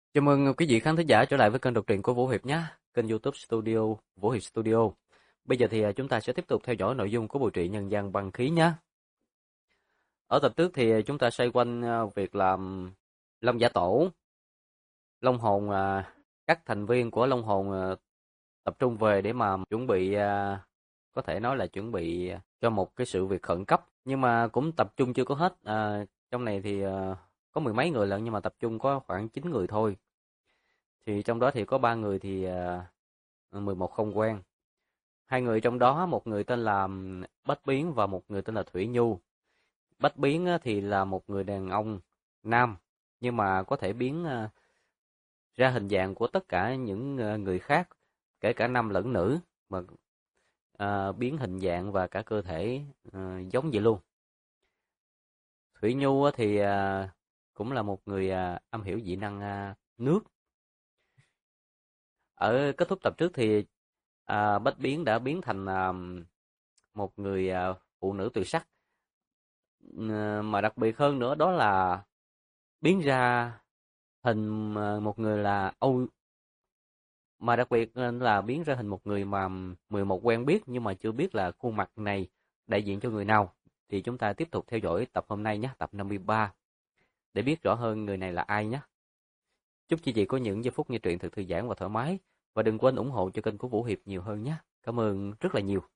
Chào mừng quý vị khán thính giả trở lại với kênh đọc truyện của Vũ Hiệp nhé, kênh YouTube Studio Vũ Hiệp Studio. Bây giờ thì chúng ta sẽ tiếp tục theo dõi nội dung của bộ truyện Nhân gian băng khí nhé. Ở tập trước thì chúng ta xoay quanh việc làm Long Giả Tổ, Long Hồn, các thành viên của Long Hồn tập trung về để mà chuẩn bị, có thể nói là chuẩn bị cho một cái sự việc khẩn cấp, nhưng mà cũng tập trung chưa có hết. Trong này thì có mười mấy người lận nhưng mà tập trung có khoảng 9 người thôi. Thì trong đó thì có 3 người thì 11 không quen. Hai người trong đó, một người tên là Bách Biến và một người tên là Thủy Nhu. Bách Biến thì là một người đàn ông nam, nhưng mà có thể biến ra hình dạng của tất cả những người khác, kể cả nam lẫn nữ, mà biến hình dạng và cả cơ thể giống vậy luôn. Thủy Nhu thì cũng là một người am hiểu dị năng nước. Ở kết thúc tập trước thì Bách Biến đã biến thành một người phụ nữ tuyệt sắc. Mà đặc biệt hơn nữa đó là biến ra hình một người là mà đặc biệt là biến ra hình một người mà 11 quen biết nhưng mà chưa biết là khuôn mặt này đại diện cho người nào. Thì chúng ta tiếp tục theo dõi tập hôm nay nhé, tập 53 để biết rõ hơn người này là ai nhé. Chúc chị có những giây phút nghe truyện thật thư giãn và thoải mái, và đừng quên ủng hộ cho kênh của Vũ Hiệp nhiều hơn nhé. Cảm ơn rất là nhiều.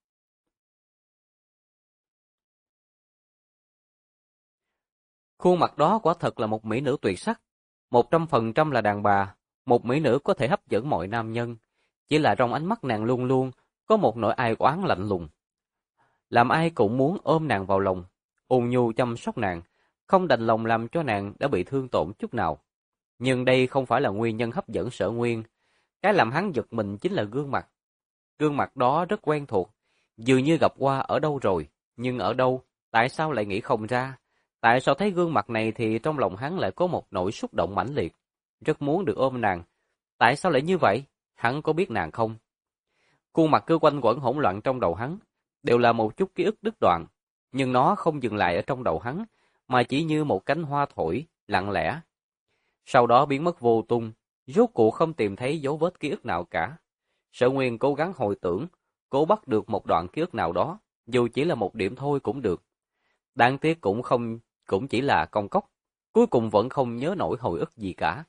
Khuôn mặt đó quả thật là một mỹ nữ tuyệt sắc, 100% là đàn bà, một mỹ nữ có thể hấp dẫn mọi nam nhân, chỉ là trong ánh mắt nàng luôn luôn có một nỗi ai oán lạnh lùng, làm ai cũng muốn ôm nàng vào lòng, ôn nhu chăm sóc nàng, không đành lòng làm cho nàng đã bị thương tổn chút nào. Nhưng đây không phải là nguyên nhân hấp dẫn Sở Nguyên, cái làm hắn giật mình chính là gương mặt. Gương mặt đó rất quen thuộc, dường như gặp qua ở đâu rồi, nhưng ở đâu, tại sao lại nghĩ không ra? Tại sao thấy gương mặt này thì trong lòng hắn lại có một nỗi xúc động mãnh liệt, rất muốn được ôm nàng. Tại sao lại như vậy? Hắn có biết nàng không? Khuôn mặt cứ quanh quẩn hỗn loạn trong đầu hắn, đều là một chút ký ức đứt đoạn, nhưng nó không dừng lại ở trong đầu hắn, mà chỉ như một cánh hoa thổi, lặng lẽ. Sau đó biến mất vô tung, rốt cuộc không tìm thấy dấu vết ký ức nào cả. Sở Nguyên cố gắng hồi tưởng, cố bắt được một đoạn ký ức nào đó, dù chỉ là một điểm thôi cũng được. Đáng tiếc cũng chỉ là công cốc, cuối cùng vẫn không nhớ nổi hồi ức gì cả.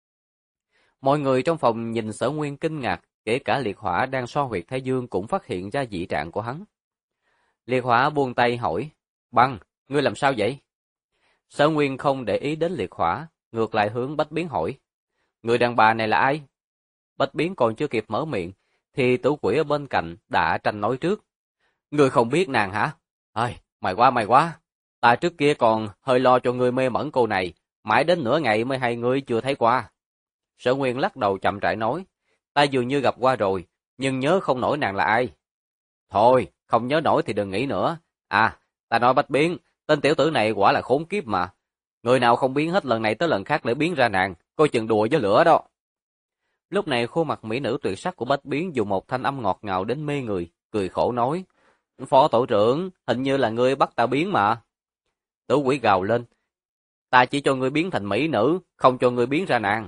Mọi người trong phòng nhìn Sở Nguyên kinh ngạc, kể cả Liệt Hỏa đang so huyệt Thái Dương cũng phát hiện ra dị trạng của hắn. Liệt Hỏa buông tay hỏi, Băng, ngươi làm sao vậy? Sở Nguyên không để ý đến Liệt Hỏa, ngược lại hướng Bách Biến hỏi, người đàn bà này là ai? Bách Biến còn chưa kịp mở miệng, thì Tử Quỷ ở bên cạnh đã tranh nói trước. Ngươi không biết nàng hả? Ơi, mày quá. Ta trước kia còn hơi lo cho ngươi mê mẩn cô này, mãi đến nửa ngày mới hay ngươi chưa thấy qua. Sở Nguyên lắc đầu chậm rãi nói, ta dường như gặp qua rồi, nhưng nhớ không nổi nàng là ai. Thôi, không nhớ nổi thì đừng nghĩ nữa. À, ta nói Bách Biến, tên tiểu tử này quả là khốn kiếp mà. Người nào không biến hết lần này tới lần khác để biến ra nàng, coi chừng đùa với lửa đó. Lúc này khuôn mặt mỹ nữ tuyệt sắc của Bách Biến dùng một thanh âm ngọt ngào đến mê người, cười khổ nói, Phó tổ trưởng, hình như là ngươi bắt ta biến mà. Tử Quỷ gào lên, ta chỉ cho ngươi biến thành mỹ nữ, không cho ngươi biến ra nàng.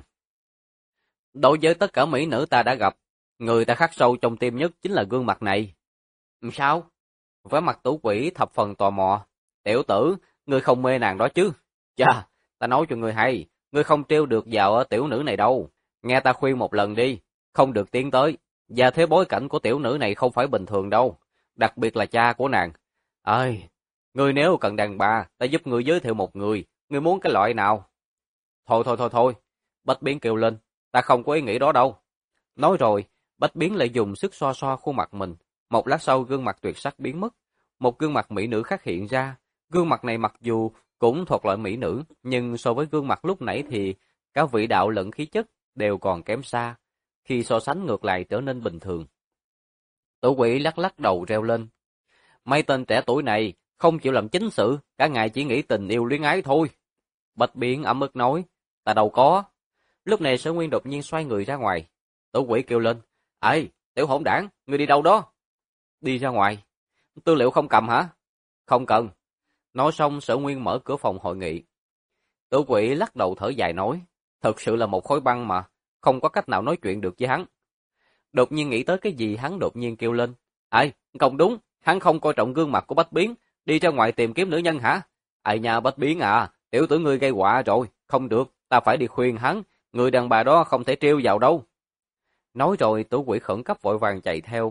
Đối với tất cả mỹ nữ ta đã gặp, người ta khắc sâu trong tim nhất chính là gương mặt này. Sao? Vẻ mặt Tử Quỷ thập phần tò mò. Tiểu tử, ngươi không mê nàng đó chứ? Chà, ta nói cho ngươi hay, ngươi không trêu được vào ở tiểu nữ này đâu. Nghe ta khuyên một lần đi, không được tiến tới. Và thế bối cảnh của tiểu nữ này không phải bình thường đâu, đặc biệt là cha của nàng. Ơi, ngươi nếu cần đàn bà, ta giúp ngươi giới thiệu một người, ngươi muốn cái loại nào? Thôi, Bách Biến kêu lên, ta không có ý nghĩ đó đâu. Nói rồi, Bách Biến lại dùng sức xoa xoa khuôn mặt mình. Một lát sau gương mặt tuyệt sắc biến mất, một gương mặt mỹ nữ khác hiện ra. Gương mặt này mặc dù cũng thuộc loại mỹ nữ, nhưng so với gương mặt lúc nãy thì cả vị đạo lẫn khí chất đều còn kém xa, khi so sánh ngược lại trở nên bình thường. Tử Quỷ lắc lắc đầu reo lên. Mấy tên trẻ tuổi này không chịu làm chính sự, cả ngày chỉ nghĩ tình yêu luyến ái thôi. Bạch Biến ấm ức nói, ta đâu có. Lúc này Sở Nguyên đột nhiên xoay người ra ngoài. Tử Quỷ kêu lên, ê, tiểu hỗn đảng, ngươi đi đâu đó? Đi ra ngoài. Tư liệu không cầm hả? Không cần. Nói xong Sở Nguyên mở cửa phòng hội nghị. Tử Quỷ lắc đầu thở dài nói, Thật sự là một khối băng mà, không có cách nào nói chuyện được với hắn. Đột nhiên nghĩ tới cái gì hắn đột nhiên kêu lên. Ai, không đúng, hắn không coi trọng gương mặt của Bách Biến, đi ra ngoài tìm kiếm nữ nhân hả? Ai nha Bách Biến à, tiểu tử ngươi gây họa rồi, không được, ta phải đi khuyên hắn, người đàn bà đó không thể trêu vào đâu. Nói rồi Tử Quỷ khẩn cấp vội vàng chạy theo.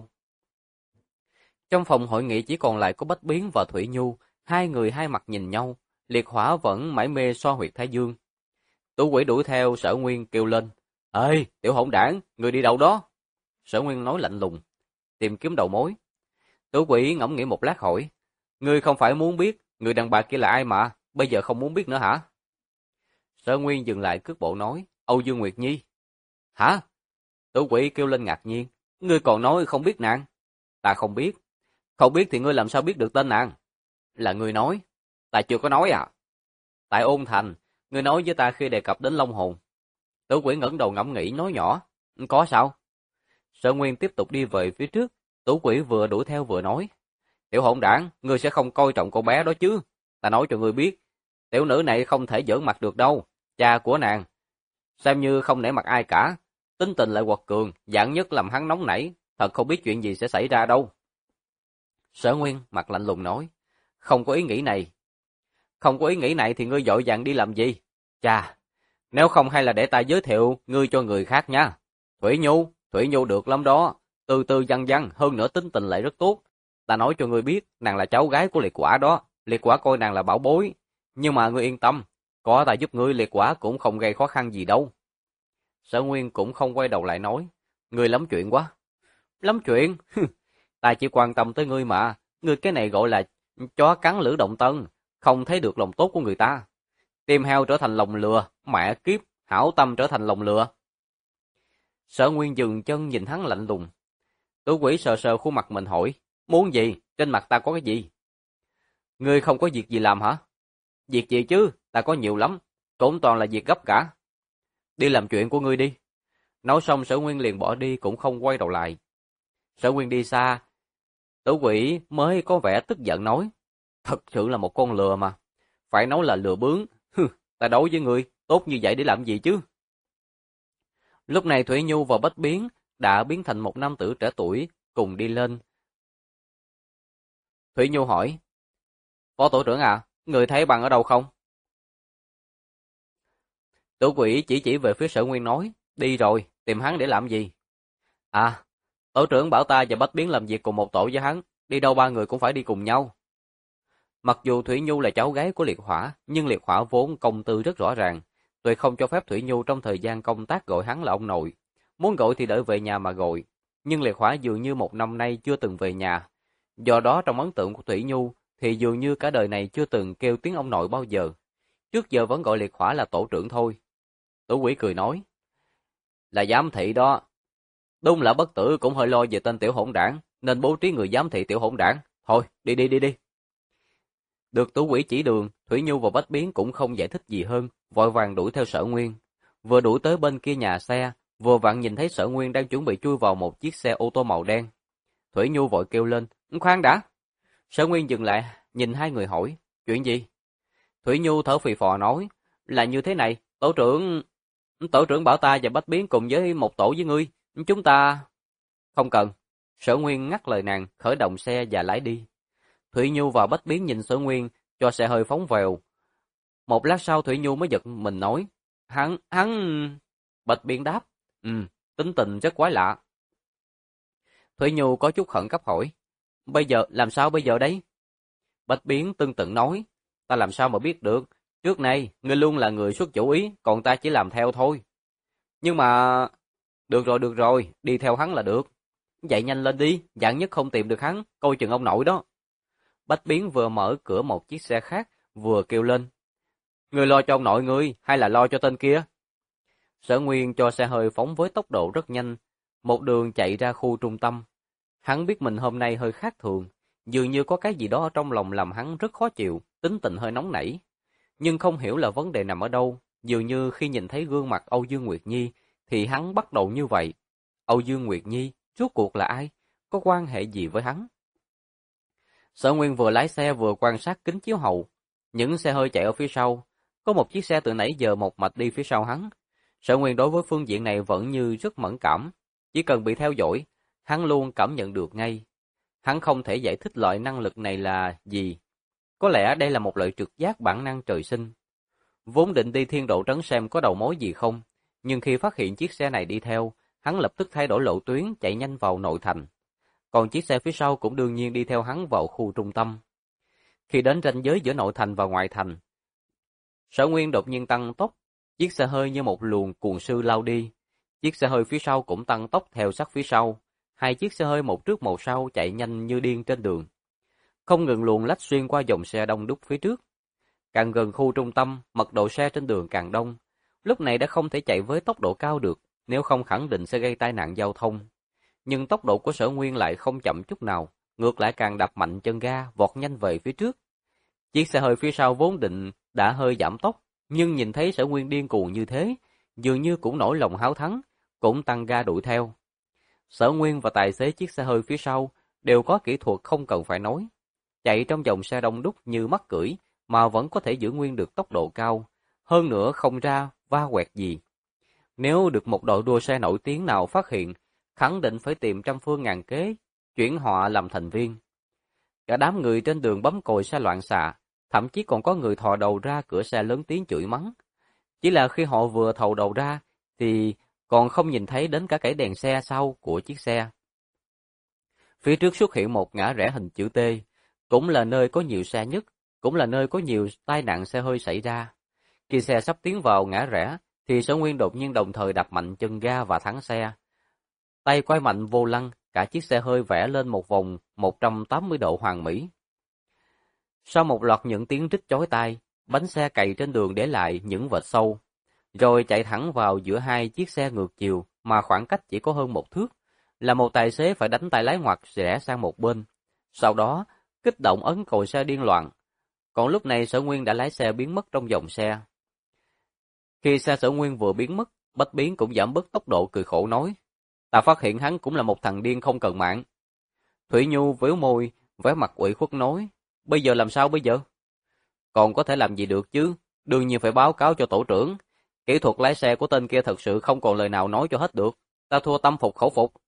Trong phòng hội nghị chỉ còn lại có Bách Biến và Thủy Nhu, hai người hai mặt nhìn nhau, Liệt Hỏa vẫn mải mê xoa huyệt Thái Dương. Tử Quỷ đuổi theo Sở Nguyên kêu lên, ê, tiểu hỗn đảng, người đi đâu đó? Sở Nguyên nói lạnh lùng, tìm kiếm đầu mối. Tử Quỷ ngẫm nghĩ một lát hỏi, ngươi không phải muốn biết người đàn bà kia là ai mà, bây giờ không muốn biết nữa hả? Sở Nguyên dừng lại cước bộ nói, Âu Dương Nguyệt Nhi. Hả? Tử Quỷ kêu lên ngạc nhiên, ngươi còn nói không biết nàng? Ta không biết. Không biết thì ngươi làm sao biết được tên nàng? Là ngươi nói. Ta chưa có nói à? Tại Ôn Thành, ngươi nói với ta khi đề cập đến Long Hồn. Tử Quỷ ngẩng đầu ngẫm nghĩ nói nhỏ, có sao? Sở Nguyên tiếp tục đi về phía trước, Tử Quỷ vừa đuổi theo vừa nói, tiểu hỗn đảng, ngươi sẽ không coi trọng cô bé đó chứ? Ta nói cho ngươi biết, tiểu nữ này không thể giỡn mặt được đâu. Cha của nàng, xem như không nể mặt ai cả, tính tình lại quật cường, dạng nhất làm hắn nóng nảy, thật không biết chuyện gì sẽ xảy ra đâu. Sở Nguyên mặt lạnh lùng nói, không có ý nghĩ này. Không có ý nghĩ này thì ngươi vội vàng đi làm gì? Chà, nếu không hay là để ta giới thiệu ngươi cho người khác nha. Thủy Nhu được lắm đó, từ từ dần dần, hơn nữa tính tình lại rất tốt. Ta nói cho ngươi biết, nàng là cháu gái của Liệt Quả đó, Liệt Quả coi nàng là bảo bối. Nhưng mà ngươi yên tâm, có ta giúp ngươi, Liệt Quả cũng không gây khó khăn gì đâu. Sở Nguyên cũng không quay đầu lại nói, ngươi lắm chuyện quá. Lắm chuyện? Ta chỉ quan tâm tới ngươi mà, ngươi cái này gọi là chó cắn lưỡi động tân, không thấy được lòng tốt của người ta. Tim heo trở thành lòng lừa, mẹ kiếp, hảo tâm trở thành lòng lừa. Sở Nguyên dừng chân nhìn hắn lạnh lùng. Tử Quỷ sờ sờ khuôn mặt mình hỏi, muốn gì? Trên mặt ta có cái gì? Ngươi không có việc gì làm hả? Việc gì chứ, ta có nhiều lắm, cũng toàn là việc gấp cả. Đi làm chuyện của ngươi đi. Nói xong Sở Nguyên liền bỏ đi cũng không quay đầu lại. Sở Nguyên đi xa, Tử Quỷ mới có vẻ tức giận nói, thật sự là một con lừa mà, phải nói là lừa bướng, ta đấu với ngươi, tốt như vậy để làm gì chứ? Lúc này Thủy Nhu và Bách Biến đã biến thành một nam tử trẻ tuổi, cùng đi lên. Thủy Nhu hỏi, Phó tổ trưởng à, người thấy bằng ở đâu không? Tử Quỷ chỉ về phía Sở Nguyên nói, đi rồi, tìm hắn để làm gì? À, tổ trưởng bảo ta và Bách Biến làm việc cùng một tổ với hắn, đi đâu ba người cũng phải đi cùng nhau. Mặc dù Thủy Nhu là cháu gái của Liệt Hỏa, nhưng Liệt Hỏa vốn công tư rất rõ ràng, tuyệt không cho phép Thủy Nhu trong thời gian công tác gọi hắn là ông nội. Muốn gọi thì đợi về nhà mà gọi, nhưng Liệt Hỏa dường như một năm nay chưa từng về nhà. Do đó trong ấn tượng của Thủy Nhu thì dường như cả đời này chưa từng kêu tiếng ông nội bao giờ. Trước giờ vẫn gọi Liệt Hỏa là tổ trưởng thôi. Tử Quỷ cười nói, là giám thị đó. Đúng là bất tử cũng hơi lo về tên tiểu hỗn đảng, nên bố trí người giám thị tiểu hỗn đảng. Thôi, đi. Được Tử Quỷ chỉ đường, Thủy Nhu và Bách Biến cũng không giải thích gì hơn, vội vàng đuổi theo Sở Nguyên. Vừa đuổi tới bên kia nhà xe, vừa vặn nhìn thấy Sở Nguyên đang chuẩn bị chui vào một chiếc xe ô tô màu đen. Thủy Nhu vội kêu lên, khoan đã. Sở Nguyên dừng lại, nhìn hai người hỏi, chuyện gì? Thủy Nhu thở phì phò nói, là như thế này, tổ trưởng bảo ta và Bách Biến cùng với một tổ với ngươi, chúng ta... Không cần. Sở Nguyên ngắt lời nàng, khởi động xe và lái đi. Thủy Nhu và Bách Biến nhìn Sở Nguyên, cho xe hơi phóng vèo. Một lát sau Thủy Nhu mới giật mình nói, hắn... Bách Biến đáp, tính tình rất quái lạ. Thủy Nhu có chút khẩn cấp hỏi, làm sao bây giờ đấy? Bách Biến tưng tửng nói, ta làm sao mà biết được, trước nay ngươi luôn là người xuất chủ ý, còn ta chỉ làm theo thôi. Nhưng mà... Được rồi, đi theo hắn là được. Vậy nhanh lên đi, dạng nhất không tìm được hắn, coi chừng ông nội đó. Bách Biến vừa mở cửa một chiếc xe khác, vừa kêu lên. Ngươi lo cho ông nội ngươi, hay là lo cho tên kia? Sở Nguyên cho xe hơi phóng với tốc độ rất nhanh, một đường chạy ra khu trung tâm. Hắn biết mình hôm nay hơi khác thường, dường như có cái gì đó ở trong lòng làm hắn rất khó chịu, tính tình hơi nóng nảy. Nhưng không hiểu là vấn đề nằm ở đâu, dường như khi nhìn thấy gương mặt Âu Dương Nguyệt Nhi, thì hắn bắt đầu như vậy. Âu Dương Nguyệt Nhi, rốt cuộc là ai? Có quan hệ gì với hắn? Sở Nguyên vừa lái xe vừa quan sát kính chiếu hậu. Những xe hơi chạy ở phía sau. Có một chiếc xe từ nãy giờ một mạch đi phía sau hắn. Sở Nguyên đối với phương diện này vẫn như rất mẫn cảm, chỉ cần bị theo dõi, hắn luôn cảm nhận được ngay. Hắn không thể giải thích loại năng lực này là gì. Có lẽ đây là một loại trực giác bản năng trời sinh. Vốn định đi Thiên Độ Trấn xem có đầu mối gì không, nhưng khi phát hiện chiếc xe này đi theo, hắn lập tức thay đổi lộ tuyến chạy nhanh vào nội thành. Còn chiếc xe phía sau cũng đương nhiên đi theo hắn vào khu trung tâm. Khi đến ranh giới giữa nội thành và ngoại thành, Sở Nguyên đột nhiên tăng tốc, chiếc xe hơi như một luồng cuồng sư lao đi. Chiếc xe hơi phía sau cũng tăng tốc theo sát phía sau. Hai chiếc xe hơi một trước một sau chạy nhanh như điên trên đường, không ngừng luồn lách xuyên qua dòng xe đông đúc phía trước. Càng gần khu trung tâm, mật độ xe trên đường càng đông. Lúc này đã không thể chạy với tốc độ cao được, nếu không khẳng định sẽ gây tai nạn giao thông. Nhưng tốc độ của Sở Nguyên lại không chậm chút nào, ngược lại càng đạp mạnh chân ga, vọt nhanh về phía trước. Chiếc xe hơi phía sau vốn định đã hơi giảm tốc, nhưng nhìn thấy Sở Nguyên điên cuồng như thế, dường như cũng nổi lòng háo thắng, cũng tăng ga đuổi theo. Sở Nguyên và tài xế chiếc xe hơi phía sau đều có kỹ thuật không cần phải nói. Chạy trong dòng xe đông đúc như mắc cưỡi mà vẫn có thể giữ nguyên được tốc độ cao, hơn nữa không ra va quẹt gì. Nếu được một đội đua xe nổi tiếng nào phát hiện, khẳng định phải tìm trăm phương ngàn kế, chuyển họ làm thành viên. Cả đám người trên đường bấm còi xe loạn xạ, thậm chí còn có người thò đầu ra cửa xe lớn tiếng chửi mắng. Chỉ là khi họ vừa thò đầu ra, thì còn không nhìn thấy đến cả cái đèn xe sau của chiếc xe. Phía trước xuất hiện một ngã rẽ hình chữ T, cũng là nơi có nhiều xe nhất, cũng là nơi có nhiều tai nạn xe hơi xảy ra. Khi xe sắp tiến vào ngã rẽ, thì Sở Nguyên đột nhiên đồng thời đạp mạnh chân ga và thắng xe. Tay quay mạnh vô lăng, cả chiếc xe hơi vẽ lên một vòng 180 độ hoàn mỹ. Sau một loạt những tiếng rít chói tai, bánh xe cày trên đường để lại những vệt sâu, rồi chạy thẳng vào giữa hai chiếc xe ngược chiều mà khoảng cách chỉ có hơn 1 thước, là một tài xế phải đánh tay lái ngoặt rẽ sang một bên. Sau đó, kích động ấn còi xe điên loạn. Còn lúc này Sở Nguyên đã lái xe biến mất trong dòng xe. Khi xe Sở Nguyên vừa biến mất, Bách Biến cũng giảm bớt tốc độ cười khổ nói: "Ta phát hiện hắn cũng là một thằng điên không cần mạng." Thủy Nhu véo môi, vẻ mặt ủy khuất nói: "Bây giờ làm sao bây giờ?" "Còn có thể làm gì được chứ, đương nhiên phải báo cáo cho tổ trưởng. Kỹ thuật lái xe của tên kia thật sự không còn lời nào nói cho hết được. Ta thua tâm phục khẩu phục."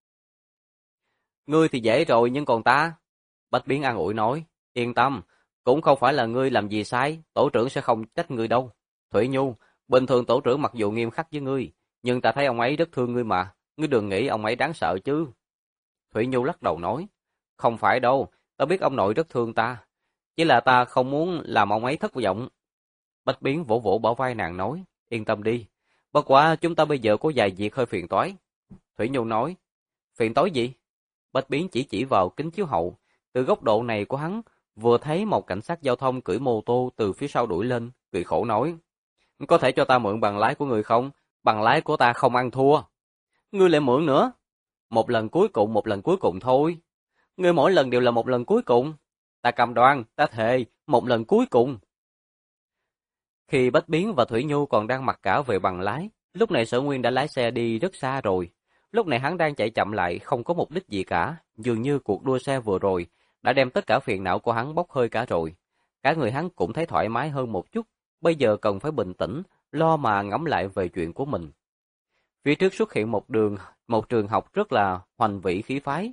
"Ngươi thì dễ rồi nhưng còn ta?" Bách Biến an ủi nói: "Yên tâm, cũng không phải là ngươi làm gì sai, tổ trưởng sẽ không trách ngươi đâu. Thủy Nhu, bình thường tổ trưởng mặc dù nghiêm khắc với ngươi, nhưng ta thấy ông ấy rất thương ngươi mà, ngươi đừng nghĩ ông ấy đáng sợ chứ." Thủy Nhu lắc đầu nói: "Không phải đâu, ta biết ông nội rất thương ta, chỉ là ta không muốn làm ông ấy thất vọng." Bách Biến vỗ vỗ bả vai nàng nói: "Yên tâm đi, bất quá chúng ta bây giờ có vài việc hơi phiền toái." Thủy Nhu nói: "Phiền toái gì?" Bách Biến chỉ vào kính chiếu hậu, từ góc độ này của hắn, vừa thấy một cảnh sát giao thông cưỡi mô tô từ phía sau đuổi lên, cười khổ nói: "Có thể cho ta mượn bằng lái của người không? Bằng lái của ta không ăn thua." "Ngươi lại mượn nữa?" Một lần cuối cùng thôi." "Ngươi mỗi lần đều là một lần cuối cùng." "Ta cam đoan, ta thề, một lần cuối cùng." Khi Bách Biến và Thủy Nhu còn đang mặc cả về bằng lái, lúc này Sở Nguyên đã lái xe đi rất xa rồi. Lúc này hắn đang chạy chậm lại, không có mục đích gì cả, dường như cuộc đua xe vừa rồi đã đem tất cả phiền não của hắn bốc hơi cả rồi. Cả người hắn cũng thấy thoải mái hơn một chút, bây giờ cần phải bình tĩnh, lo mà ngẫm lại về chuyện của mình. Phía trước xuất hiện một trường học rất là hoành vĩ khí phái.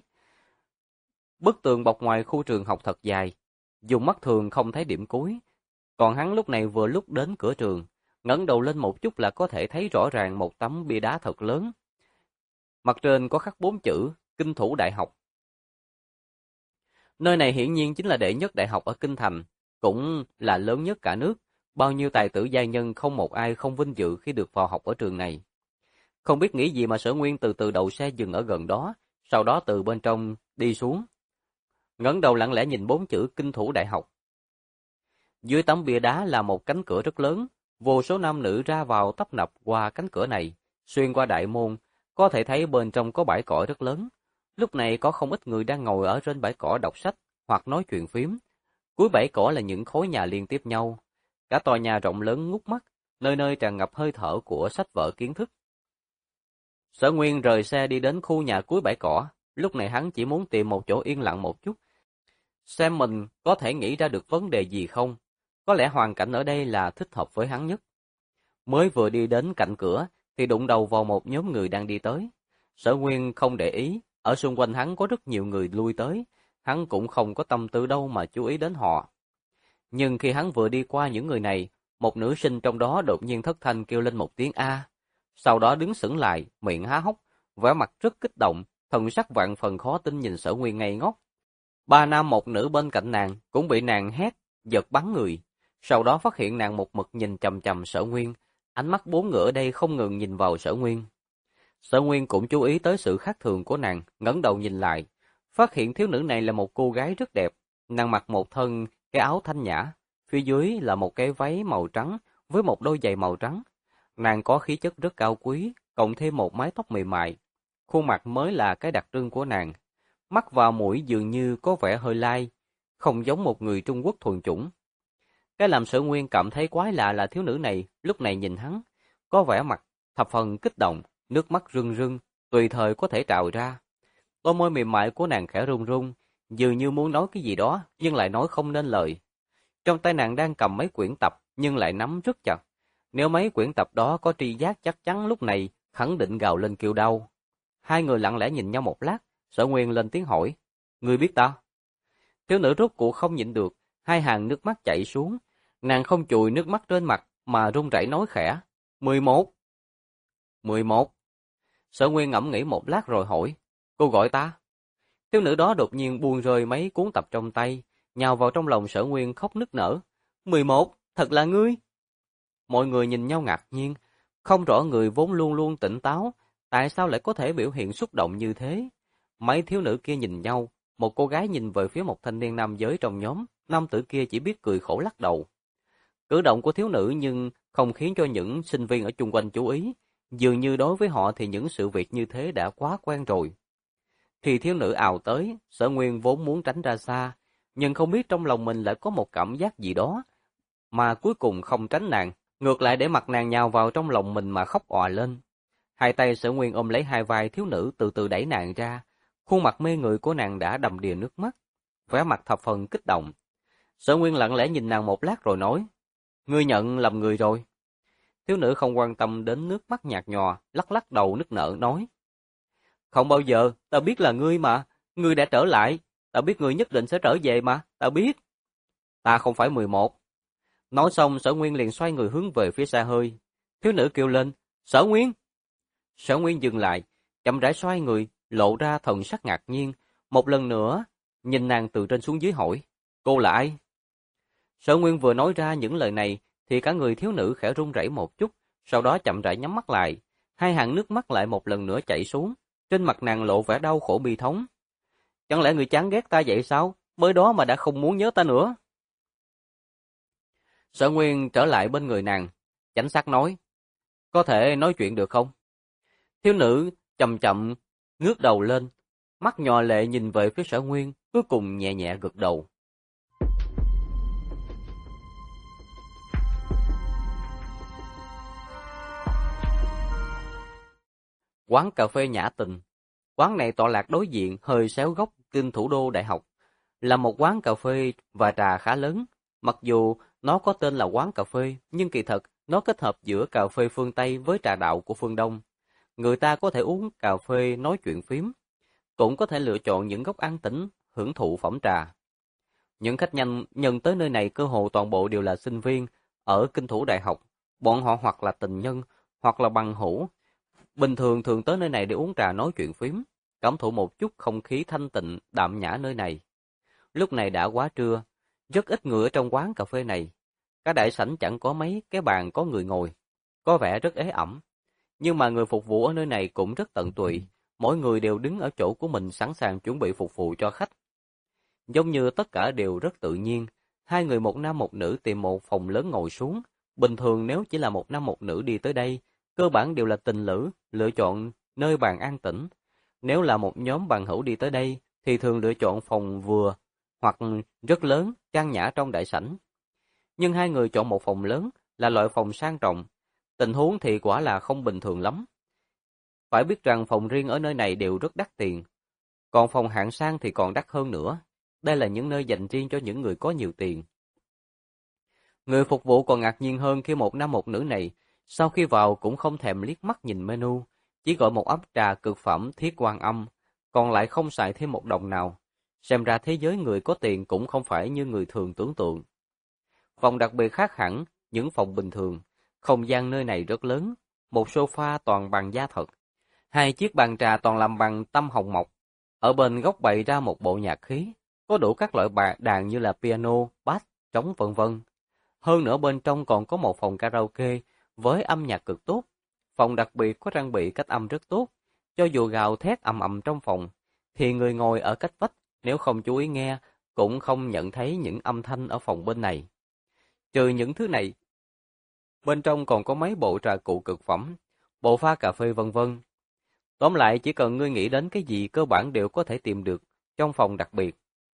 Bức tường bọc ngoài khu trường học thật dài, dùng mắt thường không thấy điểm cuối. Còn hắn lúc này vừa lúc đến cửa trường, ngẩng đầu lên một chút là có thể thấy rõ ràng một tấm bia đá thật lớn. Mặt trên có khắc 4 chữ Kinh Thủ Đại học. Nơi này hiển nhiên chính là đệ nhất đại học ở Kinh Thành, cũng là lớn nhất cả nước. Bao nhiêu tài tử giai nhân không một ai không vinh dự khi được vào học ở trường này. Không biết nghĩ gì mà Sở Nguyên từ từ đậu xe dừng ở gần đó, sau đó từ bên trong đi xuống. Ngẩng đầu lặng lẽ nhìn 4 chữ Kinh Thủ Đại học. Dưới tấm bia đá là một cánh cửa rất lớn, vô số nam nữ ra vào tấp nập qua cánh cửa này, xuyên qua đại môn, có thể thấy bên trong có bãi cỏ rất lớn. Lúc này có không ít người đang ngồi ở trên bãi cỏ đọc sách hoặc nói chuyện phím. Cuối bãi cỏ là những khối nhà liên tiếp nhau. Cả tòa nhà rộng lớn ngút mắt, nơi nơi tràn ngập hơi thở của sách vở kiến thức. Sở Nguyên rời xe đi đến khu nhà cuối bãi cỏ, lúc này hắn chỉ muốn tìm một chỗ yên lặng một chút, xem mình có thể nghĩ ra được vấn đề gì không. Có lẽ hoàn cảnh ở đây là thích hợp với hắn nhất. Mới vừa đi đến cạnh cửa, thì đụng đầu vào một nhóm người đang đi tới. Sở Nguyên không để ý, ở xung quanh hắn có rất nhiều người lui tới, hắn cũng không có tâm tư đâu mà chú ý đến họ. Nhưng khi hắn vừa đi qua những người này, một nữ sinh trong đó đột nhiên thất thanh kêu lên một tiếng A. Sau đó đứng sững lại, miệng há hốc, vẻ mặt rất kích động, thần sắc vạn phần khó tin nhìn Sở Nguyên ngây ngốc. Ba nam một nữ bên cạnh nàng cũng bị nàng hét, giật bắn người. Sau đó phát hiện nàng một mực nhìn chằm chằm Sở Nguyên, ánh mắt bốn người ở đây không ngừng nhìn vào Sở Nguyên. Sở Nguyên cũng chú ý tới sự khác thường của nàng, ngẩng đầu nhìn lại, phát hiện thiếu nữ này là một cô gái rất đẹp. Nàng mặc một thân cái áo thanh nhã, phía dưới là một cái váy màu trắng với một đôi giày màu trắng. Nàng có khí chất rất cao quý, cộng thêm một mái tóc mềm mại. Khuôn mặt mới là cái đặc trưng của nàng. Mắt và mũi dường như có vẻ hơi lai, không giống một người Trung Quốc thuần chủng. Cái làm Sở Nguyên cảm thấy quái lạ là thiếu nữ này lúc này nhìn hắn, có vẻ mặt thập phần kích động, nước mắt rưng rưng, tùy thời có thể trào ra. Đôi môi mềm mại của nàng khẽ run run, dường như muốn nói cái gì đó nhưng lại nói không nên lời. Trong tay nàng đang cầm mấy quyển tập nhưng lại nắm rất chặt. Nếu mấy quyển tập đó có tri giác chắc chắn lúc này khẳng định gào lên kêu đau. Hai người lặng lẽ nhìn nhau một lát, Sở Nguyên lên tiếng hỏi, ngươi biết ta? Thiếu nữ rốt cuộc không nhịn được, hai hàng nước mắt chảy xuống. Nàng không chùi nước mắt trên mặt mà run rẩy nói khẽ, 11. 11. Sở Nguyên ngẫm nghĩ một lát rồi hỏi, cô gọi ta? Thiếu nữ đó đột nhiên buông rơi mấy cuốn tập trong tay, nhào vào trong lòng Sở Nguyên khóc nức nở. 11, thật là ngươi? Mọi người nhìn nhau ngạc nhiên, không rõ người vốn luôn luôn tỉnh táo, tại sao lại có thể biểu hiện xúc động như thế. Mấy thiếu nữ kia nhìn nhau, một cô gái nhìn về phía một thanh niên nam giới trong nhóm, nam tử kia chỉ biết cười khổ lắc đầu. Cử động của thiếu nữ nhưng không khiến cho những sinh viên ở chung quanh chú ý, dường như đối với họ thì những sự việc như thế đã quá quen rồi. Khi thiếu nữ ào tới, Sở Nguyên vốn muốn tránh ra xa, nhưng không biết trong lòng mình lại có một cảm giác gì đó, mà cuối cùng không tránh nàng, ngược lại để mặt nàng nhào vào trong lòng mình mà khóc òa lên. Hai tay Sở Nguyên ôm lấy hai vai thiếu nữ từ từ đẩy nàng ra, khuôn mặt mê người của nàng đã đầm đìa nước mắt, vẻ mặt thập phần kích động. Sở Nguyên lặng lẽ nhìn nàng một lát rồi nói, ngươi nhận lầm người rồi. Thiếu nữ không quan tâm đến nước mắt nhạt nhòa, lắc lắc đầu nức nở nói, không bao giờ, ta biết là ngươi mà, ngươi đã trở lại, ta biết ngươi nhất định sẽ trở về mà, ta biết. Ta không phải 11. Nói xong Sở Nguyên liền xoay người hướng về phía xa hơi. Thiếu nữ kêu lên, Sở Nguyên. Sở Nguyên dừng lại, chậm rãi xoay người, lộ ra thần sắc ngạc nhiên, một lần nữa, nhìn nàng từ trên xuống dưới hỏi, cô là ai? Sở Nguyên vừa nói ra những lời này, thì cả người thiếu nữ khẽ run rẩy một chút, sau đó chậm rãi nhắm mắt lại, hai hàng nước mắt lại một lần nữa chảy xuống, trên mặt nàng lộ vẻ đau khổ bi thống. Chẳng lẽ người chán ghét ta vậy sao? Mới đó mà đã không muốn nhớ ta nữa. Sở Nguyên trở lại bên người nàng, chánh xác nói, có thể nói chuyện được không? Thiếu nữ chậm chậm ngước đầu lên, mắt nhòa lệ nhìn về phía Sở Nguyên, cuối cùng nhẹ nhẹ gật đầu. Quán cà phê Nhã Tình. Quán này tọa lạc đối diện hơi xéo góc kinh thủ đô đại học, là một quán cà phê và trà khá lớn. Mặc dù nó có tên là quán cà phê, nhưng kỳ thật nó kết hợp giữa cà phê phương Tây với trà đạo của phương Đông. Người ta có thể uống cà phê nói chuyện phím, cũng có thể lựa chọn những góc an tĩnh, hưởng thụ phẩm trà. Những khách nhân tới nơi này cơ hồ toàn bộ đều là sinh viên ở kinh thủ đại học, bọn họ hoặc là tình nhân, hoặc là bằng hữu. Bình thường thường tới nơi này để uống trà nói chuyện phím, cảm thụ một chút không khí thanh tịnh, đạm nhã nơi này. Lúc này đã quá trưa, rất ít người ở trong quán cà phê này. Cả đại sảnh chẳng có mấy cái bàn có người ngồi, có vẻ rất ế ẩm. Nhưng mà người phục vụ ở nơi này cũng rất tận tụy, mỗi người đều đứng ở chỗ của mình sẵn sàng chuẩn bị phục vụ cho khách. Giống như tất cả đều rất tự nhiên, hai người một nam một nữ tìm một phòng lớn ngồi xuống. Bình thường nếu chỉ là một nam một nữ đi tới đây, cơ bản đều là tình lữ, lựa chọn nơi bàn an tĩnh. Nếu là một nhóm bằng hữu đi tới đây, thì thường lựa chọn phòng vừa, hoặc rất lớn, trang nhã trong đại sảnh. Nhưng hai người chọn một phòng lớn, là loại phòng sang trọng. Tình huống thì quả là không bình thường lắm. Phải biết rằng phòng riêng ở nơi này đều rất đắt tiền, còn phòng hạng sang thì còn đắt hơn nữa. Đây là những nơi dành riêng cho những người có nhiều tiền. Người phục vụ còn ngạc nhiên hơn khi một nam một nữ này Sau khi vào cũng không thèm liếc mắt nhìn menu, chỉ gọi một ấm trà cực phẩm Thiết Quan Âm, còn lại không xài thêm một đồng nào. Xem ra thế giới người có tiền cũng không phải như người thường tưởng tượng. Phòng đặc biệt khác hẳn những phòng bình thường, không gian nơi này rất lớn, một sofa toàn bằng da thật, hai chiếc bàn trà toàn làm bằng tăm hồng mộc. Ở bên góc bày ra một bộ nhạc khí, có đủ các loại đàn như là piano, bass, trống vân vân. Hơn nữa bên trong còn có một phòng karaoke với âm nhạc cực tốt. Phòng đặc biệt có trang bị cách âm rất tốt, cho dù gào thét ầm ầm trong phòng, thì người ngồi ở cách vách nếu không chú ý nghe cũng không nhận thấy những âm thanh ở phòng bên này. Trừ những thứ này, bên trong còn có mấy bộ trà cụ cực phẩm, bộ pha cà phê vân vân. Tóm lại chỉ cần ngươi nghĩ đến cái gì cơ bản đều có thể tìm được trong phòng đặc biệt.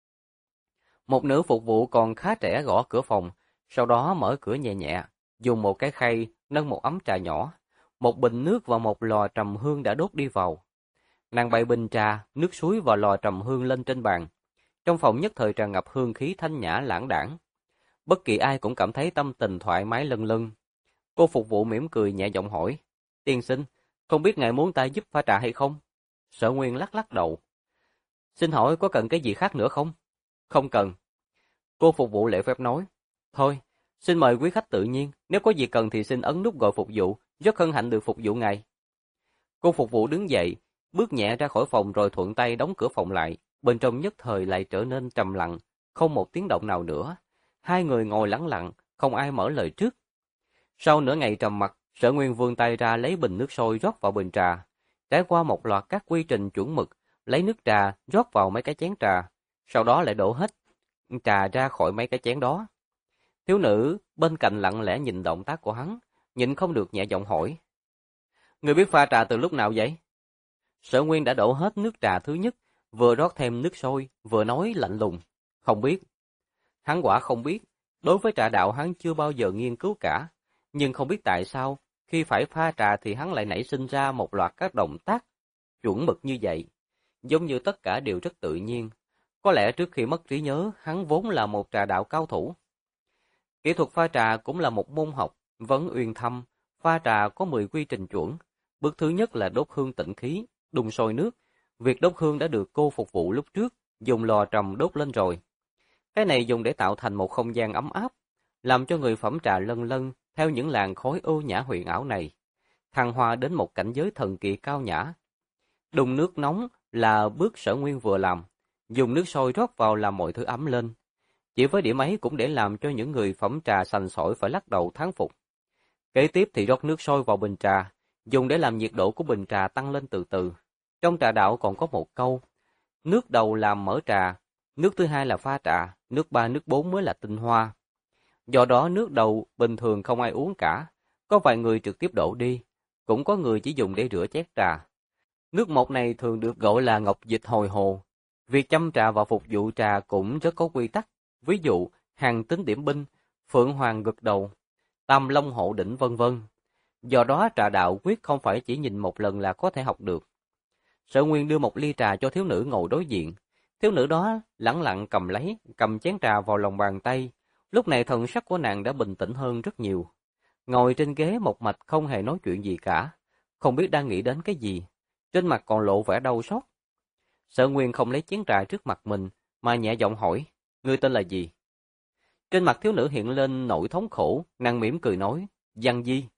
Một nữ phục vụ còn khá trẻ gõ cửa phòng, sau đó mở cửa nhẹ nhẹ, dùng một cái khay nâng một ấm trà nhỏ, một bình nước và một lò trầm hương đã đốt đi vào. Nàng bày bình trà, nước suối và lò trầm hương lên trên bàn. Trong phòng nhất thời tràn ngập hương khí thanh nhã lãng đãng. Bất kỳ ai cũng cảm thấy tâm tình thoải mái lân lân. Cô phục vụ mỉm cười nhẹ giọng hỏi, tiên sinh, không biết ngài muốn ta giúp pha trà hay không? Sở Nguyên lắc lắc đầu. Xin hỏi có cần cái gì khác nữa không? Không cần. Cô phục vụ lễ phép nói, thôi, xin mời quý khách tự nhiên, nếu có gì cần thì xin ấn nút gọi phục vụ, rất hân hạnh được phục vụ ngài. Cô phục vụ đứng dậy, bước nhẹ ra khỏi phòng rồi thuận tay đóng cửa phòng lại, bên trong nhất thời lại trở nên trầm lặng, không một tiếng động nào nữa. Hai người ngồi lắng lặng, không ai mở lời trước. Sau nửa ngày trầm mặc, Sở Nguyên vươn tay ra lấy bình nước sôi rót vào bình trà, trải qua một loạt các quy trình chuẩn mực, lấy nước trà rót vào mấy cái chén trà, sau đó lại đổ hết trà ra khỏi mấy cái chén đó. Thiếu nữ bên cạnh lặng lẽ nhìn động tác của hắn, nhịn không được nhẹ giọng hỏi. Người biết pha trà từ lúc nào vậy? Sở Nguyên đã đổ hết nước trà thứ nhất, vừa rót thêm nước sôi, vừa nói lạnh lùng. Không biết. Hắn quả không biết, đối với trà đạo hắn chưa bao giờ nghiên cứu cả, nhưng không biết tại sao, khi phải pha trà thì hắn lại nảy sinh ra một loạt các động tác chuẩn mực như vậy, giống như tất cả đều rất tự nhiên. Có lẽ trước khi mất trí nhớ, hắn vốn là một trà đạo cao thủ. Kỹ thuật pha trà cũng là một môn học, vấn uyên thâm, pha trà có 10 quy trình chuẩn. Bước thứ nhất là đốt hương tịnh khí, đun sôi nước. Việc đốt hương đã được cô phục vụ lúc trước, dùng lò trầm đốt lên rồi. Cái này dùng để tạo thành một không gian ấm áp, làm cho người phẩm trà lân lân theo những làn khói ưu nhã huyền ảo này, thăng hoa đến một cảnh giới thần kỳ cao nhã. Đun nước nóng là bước Sở Nguyên vừa làm, dùng nước sôi rót vào làm mọi thứ ấm lên. Chỉ với điểm ấy cũng để làm cho những người phẩm trà sành sỏi phải lắc đầu thán phục. Kế tiếp thì rót nước sôi vào bình trà, dùng để làm nhiệt độ của bình trà tăng lên từ từ. Trong trà đạo còn có một câu, nước đầu làm mở trà, nước thứ hai là pha trà, nước ba nước bốn mới là tinh hoa. Do đó nước đầu bình thường không ai uống cả, có vài người trực tiếp đổ đi, cũng có người chỉ dùng để rửa chén trà. Nước một này thường được gọi là ngọc dịch hồi hồ. Việc chăm trà và phục vụ trà cũng rất có quy tắc, ví dụ hàng tính điểm binh, phượng hoàng gật đầu, tam long hộ đỉnh vân vân. Do đó trà đạo quyết không phải chỉ nhìn một lần là có thể học được. Sở Nguyên đưa một ly trà cho thiếu nữ ngồi đối diện. Thiếu nữ đó lẳng lặng cầm chén trà vào lòng bàn tay. Lúc này thần sắc của nàng đã bình tĩnh hơn rất nhiều. Ngồi trên ghế một mạch không hề nói chuyện gì cả, không biết đang nghĩ đến cái gì. Trên mặt còn lộ vẻ đau xót. Sở Nguyên không lấy chén trà trước mặt mình, mà nhẹ giọng hỏi, ngươi tên là gì? Trên mặt thiếu nữ hiện lên nỗi thống khổ, nàng mỉm cười nói, Văn Vi.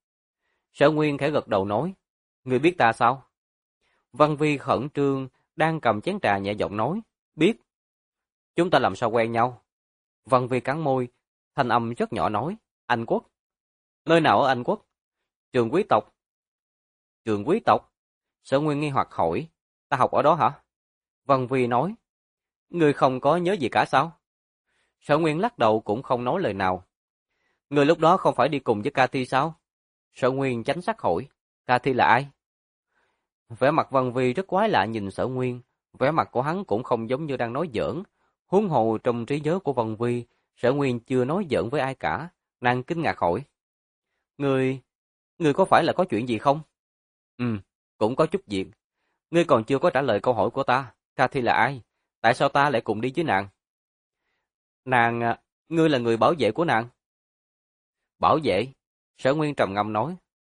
Sở Nguyên khẽ gật đầu nói, ngươi biết ta sao? Văn Vi khẩn trương, đang cầm chén trà nhẹ giọng nói, biết. Chúng ta làm sao quen nhau? Văn Vi cắn môi, thanh âm rất nhỏ nói, Anh Quốc. Nơi nào ở Anh Quốc? Trường quý tộc. Trường quý tộc? Sở Nguyên nghi hoặc hỏi, ta học ở đó hả? Văn Vi nói, ngươi không có nhớ gì cả sao? Sở Nguyên lắc đầu cũng không nói lời nào. Ngươi lúc đó không phải đi cùng với Cathy sao? Sở Nguyên tránh sắc hỏi, Cathy là ai? Vẻ mặt Văn Vi rất quái lạ nhìn Sở Nguyên, vẻ mặt của hắn cũng không giống như đang nói giỡn. Huống hồ trong trí nhớ của Văn Vi, Sở Nguyên chưa nói giỡn với ai cả, nàng kinh ngạc hỏi. Ngươi có phải là có chuyện gì không? Cũng có chút việc. Ngươi còn chưa có trả lời câu hỏi của ta, Cathy là ai? Tại sao ta lại cùng đi với nàng? Ngươi là người bảo vệ của nàng. Bảo vệ? Sở Nguyên trầm ngâm nói,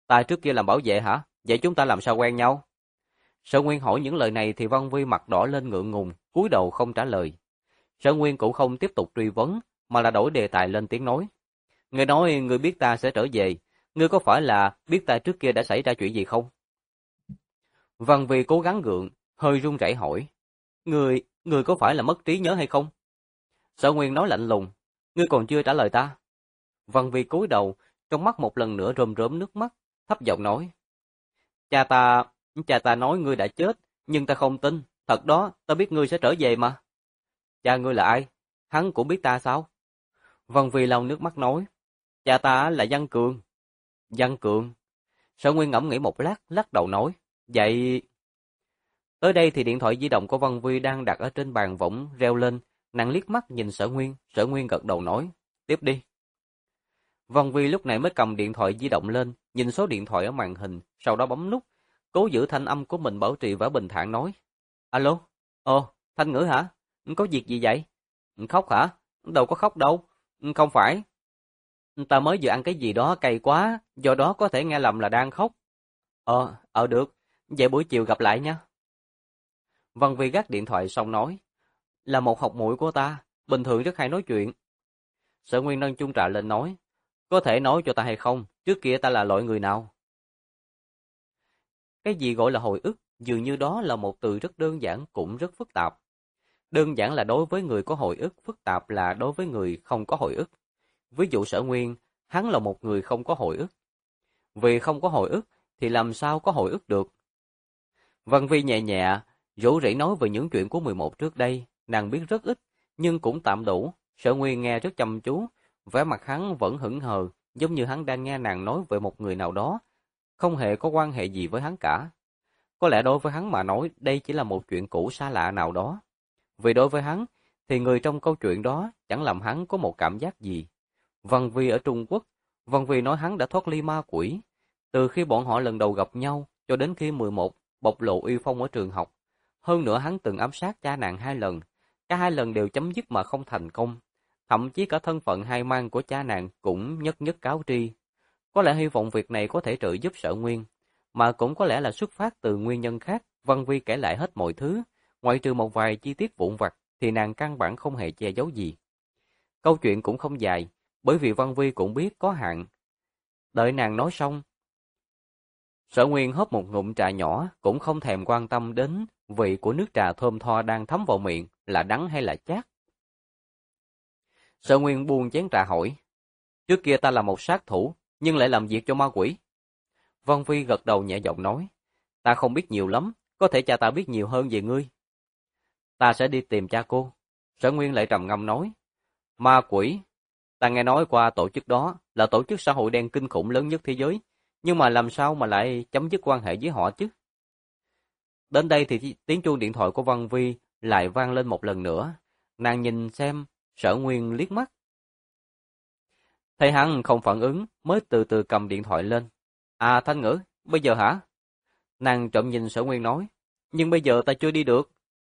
Ta trước kia làm bảo vệ hả? Vậy chúng ta làm sao quen nhau? Sở Nguyên hỏi những lời này thì Văn Vi mặt đỏ lên ngượng ngùng, cúi đầu không trả lời. Sở Nguyên cũng không tiếp tục truy vấn, mà là đổi đề tài lên tiếng nói. Ngươi nói ngươi biết ta sẽ trở về, ngươi có phải là biết ta trước kia đã xảy ra chuyện gì không? Văn Vi cố gắng gượng, hơi run rẩy hỏi. Ngươi có phải là mất trí nhớ hay không? Sở Nguyên nói lạnh lùng, ngươi còn chưa trả lời ta. Văn Vi cúi đầu, trong mắt một lần nữa rơm rớm nước mắt, thấp giọng nói. Cha ta, cha ta nói ngươi đã chết, nhưng ta không tin, thật đó, ta biết ngươi sẽ trở về mà. Cha ngươi là ai? Hắn cũng biết ta sao? Văn Vi lau nước mắt nói, cha ta là Văn Cường. Văn Cường? Sở Nguyên ngẫm nghĩ một lát, lắc đầu nói, vậy... Tới đây thì điện thoại di động của Văn Vi đang đặt ở trên bàn võng reo lên, nàng liếc mắt nhìn Sở Nguyên gật đầu nói, tiếp đi. Văn Vi lúc này mới cầm điện thoại di động lên, nhìn số điện thoại ở màn hình, sau đó bấm nút, cố giữ thanh âm của mình bảo trì vẻ bình thản nói. Alo? Ồ, Thanh Ngữ hả? Có việc gì vậy? Khóc hả? Đâu có khóc đâu. Không phải. Ta mới vừa ăn cái gì đó cay quá, do đó có thể nghe lầm là đang khóc. Được. Vậy buổi chiều gặp lại nha. Văn Vi gác điện thoại xong nói. Là một học muội của ta, bình thường rất hay nói chuyện. Sở Nguyên nâng chung trà lên nói. Có thể nói cho ta hay không, trước kia ta là loại người nào? Cái gì gọi là hồi ức, dường như đó là một từ rất đơn giản cũng rất phức tạp. Đơn giản là đối với người có hồi ức, phức tạp là đối với người không có hồi ức. Ví dụ Sở Nguyên, hắn là một người không có hồi ức. Vì không có hồi ức thì làm sao có hồi ức được? Văn Vi nhẹ nhẹ, rủ rỉ nói về những chuyện của 11 trước đây, nàng biết rất ít, nhưng cũng tạm đủ. Sở Nguyên nghe rất chăm chú, vẻ mặt hắn vẫn hững hờ, giống như hắn đang nghe nàng nói về một người nào đó, không hề có quan hệ gì với hắn cả. Có lẽ đối với hắn mà nói đây chỉ là một chuyện cũ xa lạ nào đó. Vì đối với hắn, thì người trong câu chuyện đó chẳng làm hắn có một cảm giác gì. Văn Vi ở Trung Quốc, Văn Vi nói hắn đã thoát ly ma quỷ. Từ khi bọn họ lần đầu gặp nhau, cho đến khi 11 bộc lộ uy phong ở trường học. Hơn nữa hắn từng ám sát cha nàng 2 lần. Cả 2 lần đều chấm dứt mà không thành công. Thậm chí cả thân phận hai mang của cha nàng cũng nhất nhất cáo tri. Có lẽ hy vọng việc này có thể trợ giúp Sở Nguyên. Mà cũng có lẽ là xuất phát từ nguyên nhân khác. Văn Vi kể lại hết mọi thứ. Ngoại trừ một vài chi tiết vụn vặt, thì nàng căn bản không hề che giấu gì. Câu chuyện cũng không dài, bởi vì Văn Vi cũng biết có hạn. Đợi nàng nói xong, Sở Nguyên hớp một ngụm trà nhỏ, cũng không thèm quan tâm đến vị của nước trà thơm tho đang thấm vào miệng, là đắng hay là chát. Sở Nguyên buông chén trà hỏi, trước kia ta là một sát thủ, nhưng lại làm việc cho ma quỷ. Văn Vi gật đầu nhẹ giọng nói, ta không biết nhiều lắm, có thể cha ta biết nhiều hơn về ngươi. Ta sẽ đi tìm cha cô. Sở Nguyên lại trầm ngâm nói, ma quỷ, ta nghe nói qua tổ chức đó là tổ chức xã hội đen kinh khủng lớn nhất thế giới, nhưng mà làm sao mà lại chấm dứt quan hệ với họ chứ? Đến đây thì tiếng chuông điện thoại của Văn Vi lại vang lên một lần nữa. Nàng nhìn xem, Sở Nguyên liếc mắt. Thấy hắn không phản ứng, mới từ từ cầm điện thoại lên. À Thanh Ngữ, bây giờ hả? Nàng trộm nhìn Sở Nguyên nói, nhưng bây giờ ta chưa đi được.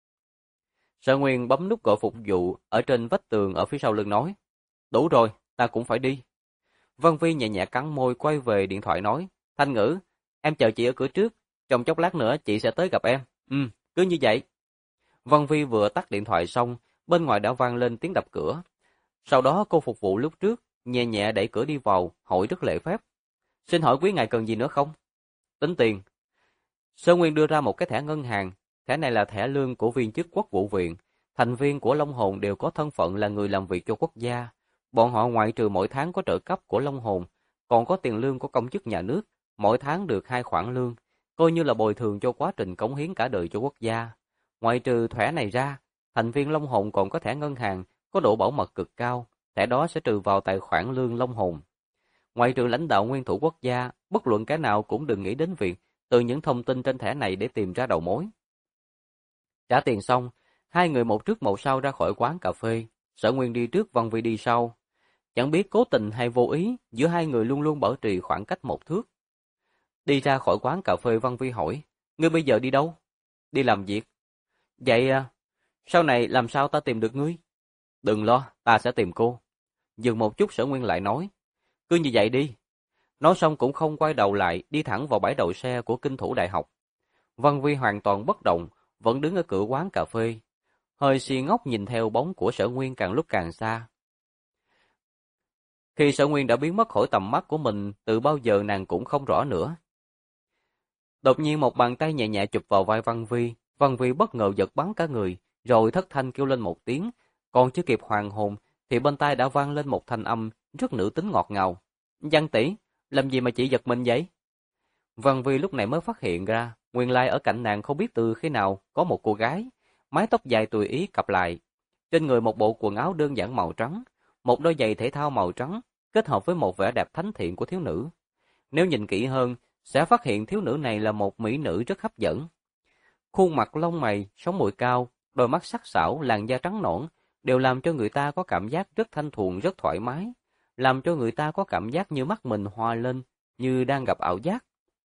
Sở Nguyên bấm nút gọi phục vụ ở trên vách tường ở phía sau lưng nói, đủ rồi, ta cũng phải đi. Văn Vi nhẹ nhẹ cắn môi quay về điện thoại nói, Thanh Ngữ, em chờ chị ở cửa trước, trong chốc lát nữa chị sẽ tới gặp em. Cứ như vậy. Văn Vi vừa tắt điện thoại xong, bên ngoài đã vang lên tiếng đập cửa. Sau đó cô phục vụ lúc trước, nhẹ nhẹ đẩy cửa đi vào, hỏi rất lễ phép. Xin hỏi quý ngài cần gì nữa không? Tính tiền. Sơn Nguyên đưa ra một cái thẻ ngân hàng, thẻ này là thẻ lương của viên chức quốc vụ viện. Thành viên của Long Hồn đều có thân phận là người làm việc cho quốc gia. Bọn họ ngoại trừ mỗi tháng có trợ cấp của Long Hồn, còn có tiền lương của công chức nhà nước, mỗi tháng được 2 khoản lương, coi như là bồi thường cho quá trình cống hiến cả đời cho quốc gia. Ngoại trừ thẻ này ra, thành viên Long Hồn còn có thẻ ngân hàng, có độ bảo mật cực cao, thẻ đó sẽ trừ vào tài khoản lương Long Hồn. Ngoại trừ lãnh đạo nguyên thủ quốc gia, bất luận cái nào cũng đừng nghĩ đến việc từ những thông tin trên thẻ này để tìm ra đầu mối. Trả tiền xong, hai người một trước một sau ra khỏi quán cà phê, Sở Nguyên đi trước, Văn Vi đi sau. Chẳng biết cố tình hay vô ý, giữa hai người luôn luôn bảo trì khoảng cách 1 thước. Đi ra khỏi quán cà phê, Văn Vi hỏi, ngươi bây giờ đi đâu? Đi làm việc. Vậy sau này làm sao ta tìm được ngươi? Đừng lo, ta sẽ tìm cô. Dừng một chút Sở Nguyên lại nói, cứ như vậy đi. Nói xong cũng không quay đầu lại, đi thẳng vào bãi đậu xe của Kinh Thủ Đại học. Văn Vi hoàn toàn bất động, vẫn đứng ở cửa quán cà phê, hơi si ngốc nhìn theo bóng của Sở Nguyên càng lúc càng xa. Khi Sở Nguyên đã biến mất khỏi tầm mắt của mình, từ bao giờ nàng cũng không rõ nữa. Đột nhiên một bàn tay nhẹ nhẹ chụp vào vai Văn Vi bất ngờ giật bắn cả người, rồi thất thanh kêu lên một tiếng, còn chưa kịp hoàn hồn thì bên tai đã vang lên một thanh âm rất nữ tính ngọt ngào. "Văn tỷ, làm gì mà chị giật mình vậy?" Văn Vi lúc này mới phát hiện ra, nguyên lai ở cạnh nàng không biết từ khi nào có một cô gái, mái tóc dài tùy ý cặp lại, trên người một bộ quần áo đơn giản màu trắng, một đôi giày thể thao màu trắng, kết hợp với một vẻ đẹp thánh thiện của thiếu nữ. Nếu nhìn kỹ hơn, sẽ phát hiện thiếu nữ này là một mỹ nữ rất hấp dẫn. Khuôn mặt lông mày, sống mũi cao, đôi mắt sắc sảo, làn da trắng nõn, đều làm cho người ta có cảm giác rất thanh thuần, rất thoải mái, làm cho người ta có cảm giác như mắt mình hoa lên, như đang gặp ảo giác.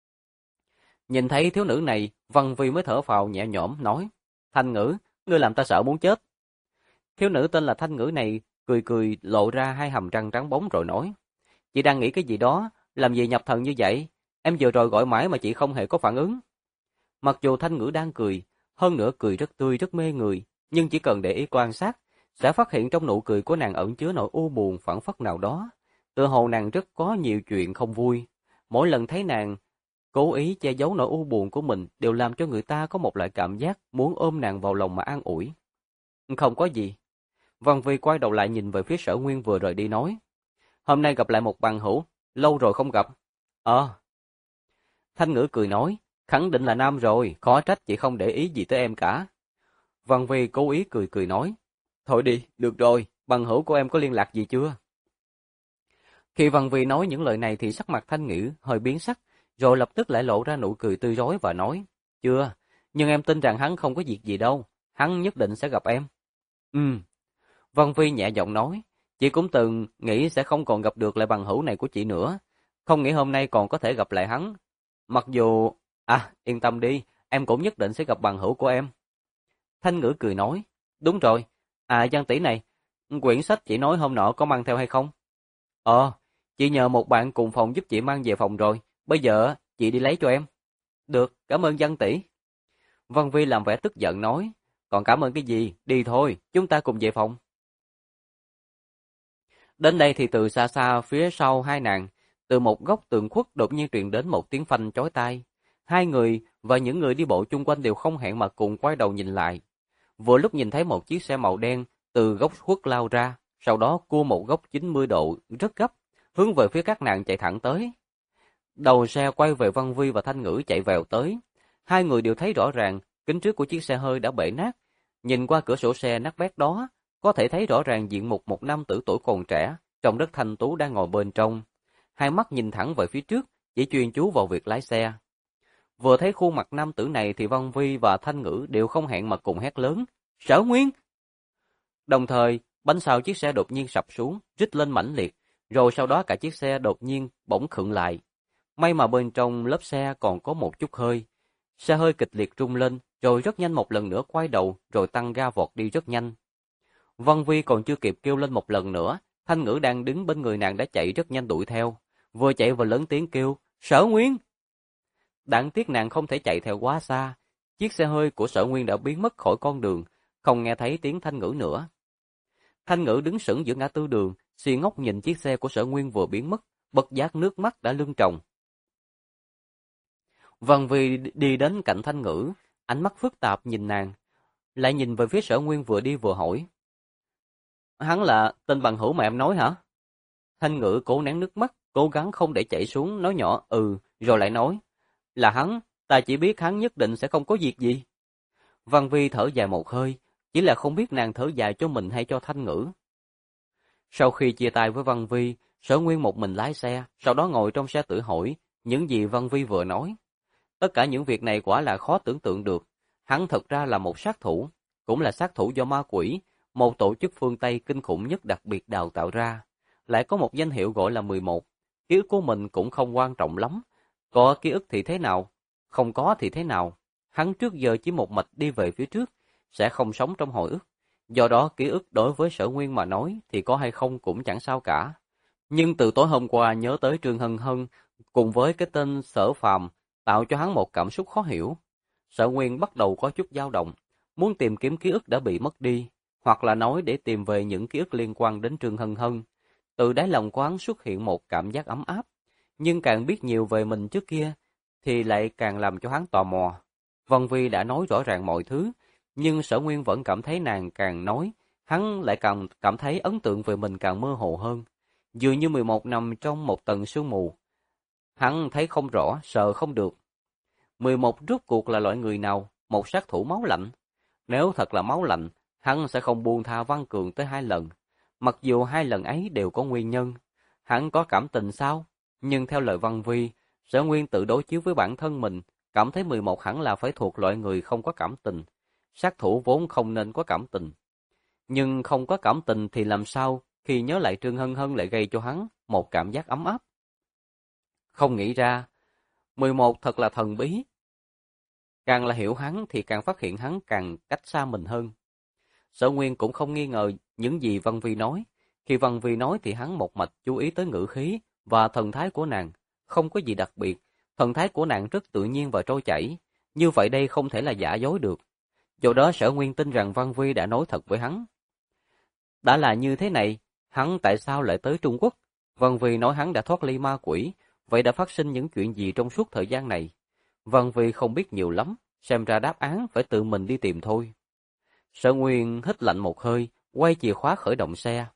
Nhìn thấy thiếu nữ này, Văn Vi mới thở phào nhẹ nhõm nói, "Thanh Ngữ, ngươi làm ta sợ muốn chết." Thiếu nữ tên là Thanh Ngữ này cười cười lộ ra hai hàm răng trắng bóng rồi nói, "Chị đang nghĩ cái gì đó, làm gì nhập thần như vậy? Em vừa rồi gọi mãi mà chị không hề có phản ứng." Mặc dù Thanh Ngữ đang cười, hơn nữa cười rất tươi rất mê người, nhưng chỉ cần để ý quan sát, sẽ phát hiện trong nụ cười của nàng ẩn chứa nỗi u buồn phảng phất nào đó. Tựa hồ nàng rất có nhiều chuyện không vui. Mỗi lần thấy nàng cố ý che giấu nỗi u buồn của mình đều làm cho người ta có một loại cảm giác muốn ôm nàng vào lòng mà an ủi. "Không có gì." Văn Vi quay đầu lại nhìn về phía Sở Nguyên vừa rời đi nói, "Hôm nay gặp lại một bằng hữu, lâu rồi không gặp." "Ờ." Thanh Ngữ cười nói, "Khẳng định là nam rồi, khó trách chị không để ý gì tới em cả." Văn Vi cố ý cười cười nói, "Thôi đi, được rồi, bằng hữu của em có liên lạc gì chưa?" Khi Văn Vi nói những lời này thì sắc mặt Thanh Ngữ hơi biến sắc, rồi lập tức lại lộ ra nụ cười tươi rói và nói, "Chưa, nhưng em tin rằng hắn không có việc gì đâu, hắn nhất định sẽ gặp em." Văn Vi nhẹ giọng nói, "Chị cũng từng nghĩ sẽ không còn gặp được lại bằng hữu này của chị nữa, không nghĩ hôm nay còn có thể gặp lại hắn. Mặc dù... yên tâm đi, em cũng nhất định sẽ gặp bằng hữu của em." Thanh Ngữ cười nói, "Đúng rồi, Giang tỷ này, quyển sách chị nói hôm nọ có mang theo hay không?" "Ờ, chị nhờ một bạn cùng phòng giúp chị mang về phòng rồi, bây giờ chị đi lấy cho em." "Được, cảm ơn Giang tỷ." Văn Vi làm vẻ tức giận nói, "Còn cảm ơn cái gì, đi thôi, chúng ta cùng về phòng." Đến đây thì từ xa xa phía sau hai nàng, từ một góc tường khuất đột nhiên truyền đến một tiếng phanh chói tai. Hai người và những người đi bộ chung quanh đều không hẹn mà cùng quay đầu nhìn lại. Vừa lúc nhìn thấy một chiếc xe màu đen từ góc khuất lao ra, sau đó cua một góc 90 độ rất gấp, hướng về phía các nàng chạy thẳng tới. Đầu xe quay về Văn Vi và Thanh Ngữ chạy vèo tới. Hai người đều thấy rõ ràng kính trước của chiếc xe hơi đã bể nát. Nhìn qua cửa sổ xe nát bét đó, có thể thấy rõ ràng diện mục một nam tử tuổi còn trẻ, trông rất thanh tú đang ngồi bên trong. Hai mắt nhìn thẳng về phía trước, chỉ chuyên chú vào việc lái xe. Vừa thấy khuôn mặt nam tử này thì Văn Vi và Thanh Ngữ đều không hẹn mà cùng hét lớn, "Sở Nguyên!" Đồng thời, bánh sau chiếc xe đột nhiên sập xuống, rít lên mãnh liệt, rồi sau đó cả chiếc xe đột nhiên bỗng khựng lại. May mà bên trong lớp xe còn có một chút hơi. Xe hơi kịch liệt rung lên, rồi rất nhanh một lần nữa quay đầu, rồi tăng ga vọt đi rất nhanh. Văn Vi còn chưa kịp kêu lên một lần nữa, Thanh Ngữ đang đứng bên người nàng đã chạy rất nhanh đuổi theo. Vừa chạy vừa lớn tiếng kêu, "Sở Nguyên!" Đáng tiếc nàng không thể chạy theo quá xa. Chiếc xe hơi của Sở Nguyên đã biến mất khỏi con đường, không nghe thấy tiếng Thanh Ngữ nữa. Thanh Ngữ đứng sững giữa ngã tư đường, si ngốc nhìn chiếc xe của Sở Nguyên vừa biến mất, bất giác nước mắt đã lưng tròng. Văn Vi đi đến cạnh Thanh Ngữ, ánh mắt phức tạp nhìn nàng, lại nhìn về phía Sở Nguyên vừa đi vừa hỏi. "Hắn là tên bằng hữu mà em nói hả?" Thanh Ngữ cố nén nước mắt, cố gắng không để chảy xuống, nói nhỏ rồi lại nói. "Là hắn, ta chỉ biết hắn nhất định sẽ không có việc gì." Văn Vi thở dài một hơi, chỉ là không biết nàng thở dài cho mình hay cho Thanh Ngữ. Sau khi chia tay với Văn Vi, Sở Nguyên một mình lái xe, sau đó ngồi trong xe tự hỏi những gì Văn Vi vừa nói. Tất cả những việc này quả là khó tưởng tượng được. Hắn thật ra là một sát thủ, cũng là sát thủ do ma quỷ, một tổ chức phương Tây kinh khủng nhất đặc biệt đào tạo ra. Lại có một danh hiệu gọi là 11. Ký ức của mình cũng không quan trọng lắm. Có ký ức thì thế nào? Không có thì thế nào? Hắn trước giờ chỉ một mạch đi về phía trước, sẽ không sống trong hồi ức. Do đó ký ức đối với Sở Nguyên mà nói thì có hay không cũng chẳng sao cả. Nhưng từ tối hôm qua nhớ tới Trương Hân Hân, cùng với cái tên Sở Phàm tạo cho hắn một cảm xúc khó hiểu. Sở Nguyên bắt đầu có chút dao động, muốn tìm kiếm ký ức đã bị mất đi, hoặc là nói để tìm về những ký ức liên quan đến Trương Hân Hân. Từ đáy lòng của hắn xuất hiện một cảm giác ấm áp, nhưng càng biết nhiều về mình trước kia, thì lại càng làm cho hắn tò mò. Vân Vi đã nói rõ ràng mọi thứ, nhưng Sở Nguyên vẫn cảm thấy nàng càng nói, hắn lại càng cảm thấy ấn tượng về mình càng mơ hồ hơn. Dường như 11 nằm trong một tầng sương mù. Hắn thấy không rõ, sợ không được. 11 rốt cuộc là loại người nào? Một sát thủ máu lạnh. Nếu thật là máu lạnh, hắn sẽ không buông tha Văn Cường tới 2 lần. Mặc dù 2 lần ấy đều có nguyên nhân. Hắn có cảm tình sao? Nhưng theo lời Văn Vi, Sở Nguyên tự đối chiếu với bản thân mình, cảm thấy 11 hẳn là phải thuộc loại người không có cảm tình. Sát thủ vốn không nên có cảm tình. Nhưng không có cảm tình thì làm sao khi nhớ lại Trương Hân Hân lại gây cho hắn một cảm giác ấm áp? Không nghĩ ra, 11 thật là thần bí. Càng là hiểu hắn thì càng phát hiện hắn càng cách xa mình hơn. Sở Nguyên cũng không nghi ngờ những gì Văn Vi nói. Khi Văn Vi nói thì hắn một mạch chú ý tới ngữ khí và thần thái của nàng. Không có gì đặc biệt, thần thái của nàng rất tự nhiên và trôi chảy. Như vậy đây không thể là giả dối được. Do đó Sở Nguyên tin rằng Văn Vi đã nói thật với hắn. Đã là như thế này, hắn tại sao lại tới Trung Quốc? Văn Vi nói hắn đã thoát ly ma quỷ, vậy đã phát sinh những chuyện gì trong suốt thời gian này? Văn Vi không biết nhiều lắm, xem ra đáp án phải tự mình đi tìm thôi. Sở Nguyên hít lạnh một hơi, quay chìa khóa khởi động xe.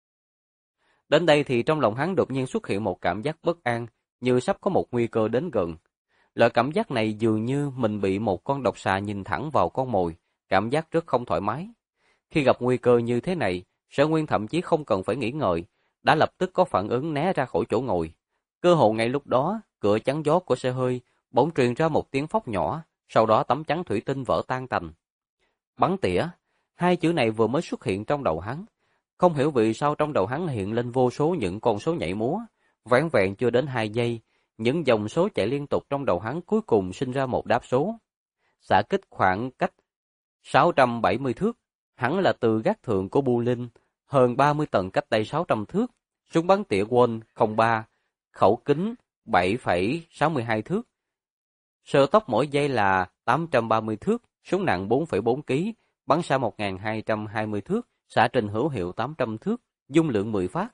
Đến đây thì trong lòng hắn đột nhiên xuất hiện một cảm giác bất an, như sắp có một nguy cơ đến gần. Loại cảm giác này dường như mình bị một con độc xà nhìn thẳng vào con mồi, cảm giác rất không thoải mái. Khi gặp nguy cơ như thế này, Sở Nguyên thậm chí không cần phải nghĩ ngợi, đã lập tức có phản ứng né ra khỏi chỗ ngồi. Cơ hồ ngay lúc đó, cửa chắn gió của xe hơi bỗng truyền ra một tiếng phốc nhỏ, sau đó tấm chắn thủy tinh vỡ tan tành. Bắn tỉa, hai chữ này vừa mới xuất hiện trong đầu hắn. Không hiểu vì sao trong đầu hắn hiện lên vô số những con số nhảy múa, vẻn vẹn chưa đến 2 giây, những dòng số chạy liên tục trong đầu hắn cuối cùng sinh ra một đáp số. Xạ kích khoảng cách 670 thước, hẳn là từ gác thượng của Bu Linh, hơn 30 tầng cách đây 600 thước, súng bắn tỉa Won 03, khẩu kính 7,62 thước. Sơ tốc mỗi giây là 830 thước, súng nặng 4,4 kg, bắn xa 1220 thước, xạ trình hữu hiệu 800 thước, dung lượng 10 phát.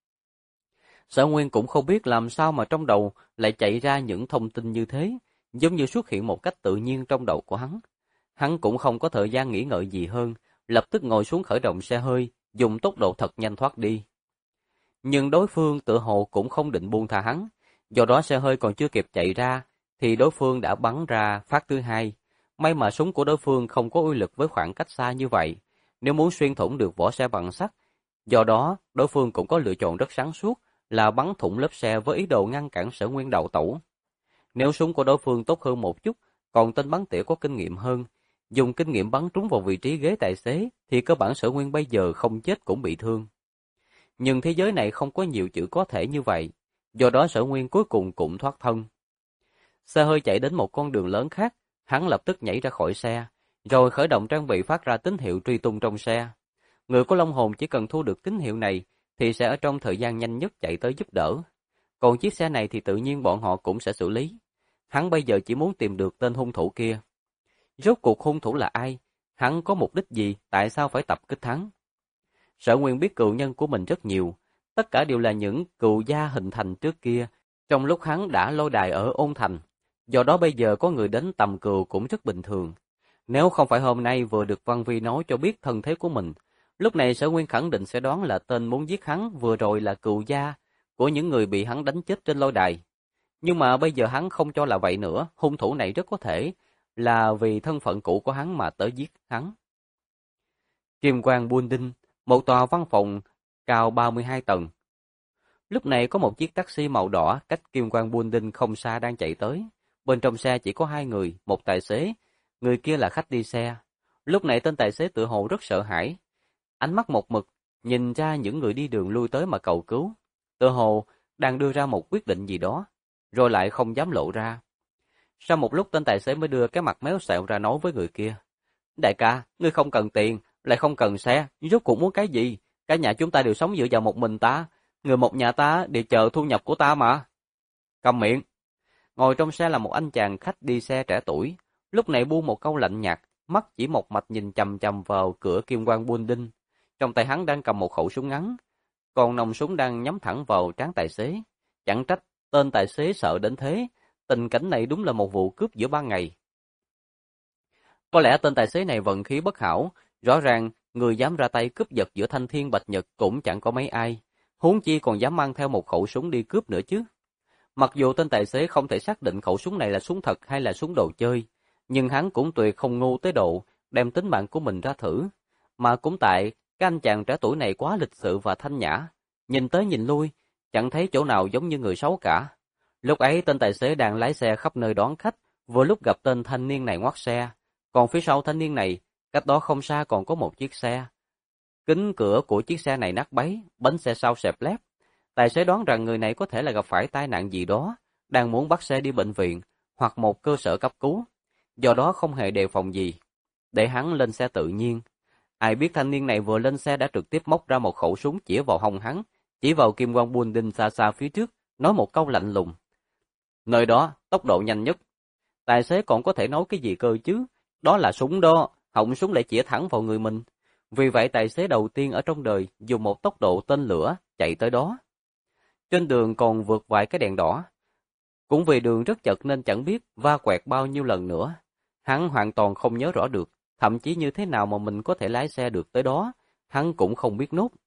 Sở Nguyên cũng không biết làm sao mà trong đầu lại chạy ra những thông tin như thế, giống như xuất hiện một cách tự nhiên trong đầu của hắn. Hắn cũng không có thời gian nghĩ ngợi gì hơn, lập tức ngồi xuống khởi động xe hơi, dùng tốc độ thật nhanh thoát đi. Nhưng đối phương tự hồ cũng không định buông tha hắn, do đó xe hơi còn chưa kịp chạy ra, thì đối phương đã bắn ra phát thứ hai. May mà súng của đối phương không có uy lực với khoảng cách xa như vậy, nếu muốn xuyên thủng được vỏ xe bằng sắt. Do đó, đối phương cũng có lựa chọn rất sáng suốt là bắn thủng lớp xe với ý đồ ngăn cản Sở Nguyên đậu tẩu. Nếu súng của đối phương tốt hơn một chút, còn tên bắn tỉa có kinh nghiệm hơn, dùng kinh nghiệm bắn trúng vào vị trí ghế tài xế, thì cơ bản Sở Nguyên bây giờ không chết cũng bị thương. Nhưng thế giới này không có nhiều chữ có thể như vậy, do đó Sở Nguyên cuối cùng cũng thoát thân. Xe hơi chạy đến một con đường lớn khác, hắn lập tức nhảy ra khỏi xe, rồi khởi động trang bị phát ra tín hiệu truy tung trong xe. Người của Long Hồn chỉ cần thu được tín hiệu này, thì sẽ ở trong thời gian nhanh nhất chạy tới giúp đỡ. Còn chiếc xe này thì tự nhiên bọn họ cũng sẽ xử lý. Hắn bây giờ chỉ muốn tìm được tên hung thủ kia. Rốt cuộc hung thủ là ai? Hắn có mục đích gì? Tại sao phải tập kích hắn? Sở Nguyên biết cựu nhân của mình rất nhiều. Tất cả đều là những cựu gia hình thành trước kia, trong lúc hắn đã lôi đài ở Ôn Thành. Do đó bây giờ có người đến tầm cừu cũng rất bình thường. Nếu không phải hôm nay vừa được Văn Vi nói cho biết thân thế của mình, lúc này Sở Nguyên khẳng định sẽ đoán là tên muốn giết hắn vừa rồi là cựu gia của những người bị hắn đánh chết trên lôi đài. Nhưng mà bây giờ hắn không cho là vậy nữa, hung thủ này rất có thể là vì thân phận cũ của hắn mà tới giết hắn. Kim Quang Building, một tòa văn phòng cao 32 tầng. Lúc này có một chiếc taxi màu đỏ cách Kim Quang Building không xa đang chạy tới. Bên trong xe chỉ có 2 người, một tài xế, người kia là khách đi xe. Lúc này tên tài xế tự hồ rất sợ hãi, ánh mắt một mực nhìn ra những người đi đường lui tới mà cầu cứu. Tự hồ đang đưa ra một quyết định gì đó, rồi lại không dám lộ ra. Sau một lúc tên tài xế mới đưa cái mặt méo xẹo ra nói với người kia: "Đại ca, ngươi không cần tiền, lại không cần xe, rốt cuộc muốn cái gì? Cả nhà chúng ta đều sống dựa vào một mình ta, người một nhà ta đều chờ thu nhập của ta mà." Câm miệng. Ngồi trong xe là một anh chàng khách đi xe trẻ tuổi, lúc này buông một câu lạnh nhạt, mắt chỉ một mạch nhìn chằm chằm vào cửa kim quang building. Trong tay hắn đang cầm một khẩu súng ngắn, còn nòng súng đang nhắm thẳng vào trán tài xế. Chẳng trách tên tài xế sợ đến thế, tình cảnh này đúng là một vụ cướp giữa ban ngày. Có lẽ tên tài xế này vận khí bất hảo, rõ ràng người dám ra tay cướp giật giữa thanh thiên bạch nhật cũng chẳng có mấy ai, huống chi còn dám mang theo một khẩu súng đi cướp nữa chứ. Mặc dù tên tài xế không thể xác định khẩu súng này là súng thật hay là súng đồ chơi, nhưng hắn cũng tuyệt không ngu tới độ đem tính mạng của mình ra thử. Mà cũng tại cái anh chàng trẻ tuổi này quá lịch sự và thanh nhã, nhìn tới nhìn lui, chẳng thấy chỗ nào giống như người xấu cả. Lúc ấy tên tài xế đang lái xe khắp nơi đón khách, vừa lúc gặp tên thanh niên này ngoắt xe, còn phía sau thanh niên này, cách đó không xa còn có một chiếc xe. Kính cửa của chiếc xe này nát bấy, bánh xe sau xẹp lép. Tài xế đoán rằng người này có thể là gặp phải tai nạn gì đó, đang muốn bắt xe đi bệnh viện hoặc một cơ sở cấp cứu, do đó không hề đề phòng gì. Để hắn lên xe tự nhiên. Ai biết thanh niên này vừa lên xe đã trực tiếp móc ra một khẩu súng chĩa vào hông hắn, chỉ vào kim quang building xa xa phía trước, nói một câu lạnh lùng. Nơi đó, tốc độ nhanh nhất. Tài xế còn có thể nói cái gì cơ chứ? Đó là súng đó, họng súng lại chĩa thẳng vào người mình. Vì vậy tài xế đầu tiên ở trong đời dùng một tốc độ tên lửa chạy tới đó. Trên đường còn vượt vài cái đèn đỏ. Cũng vì đường rất chật nên chẳng biết va quẹt bao nhiêu lần nữa. Hắn hoàn toàn không nhớ rõ được, thậm chí như thế nào mà mình có thể lái xe được tới đó, hắn cũng không biết nốt.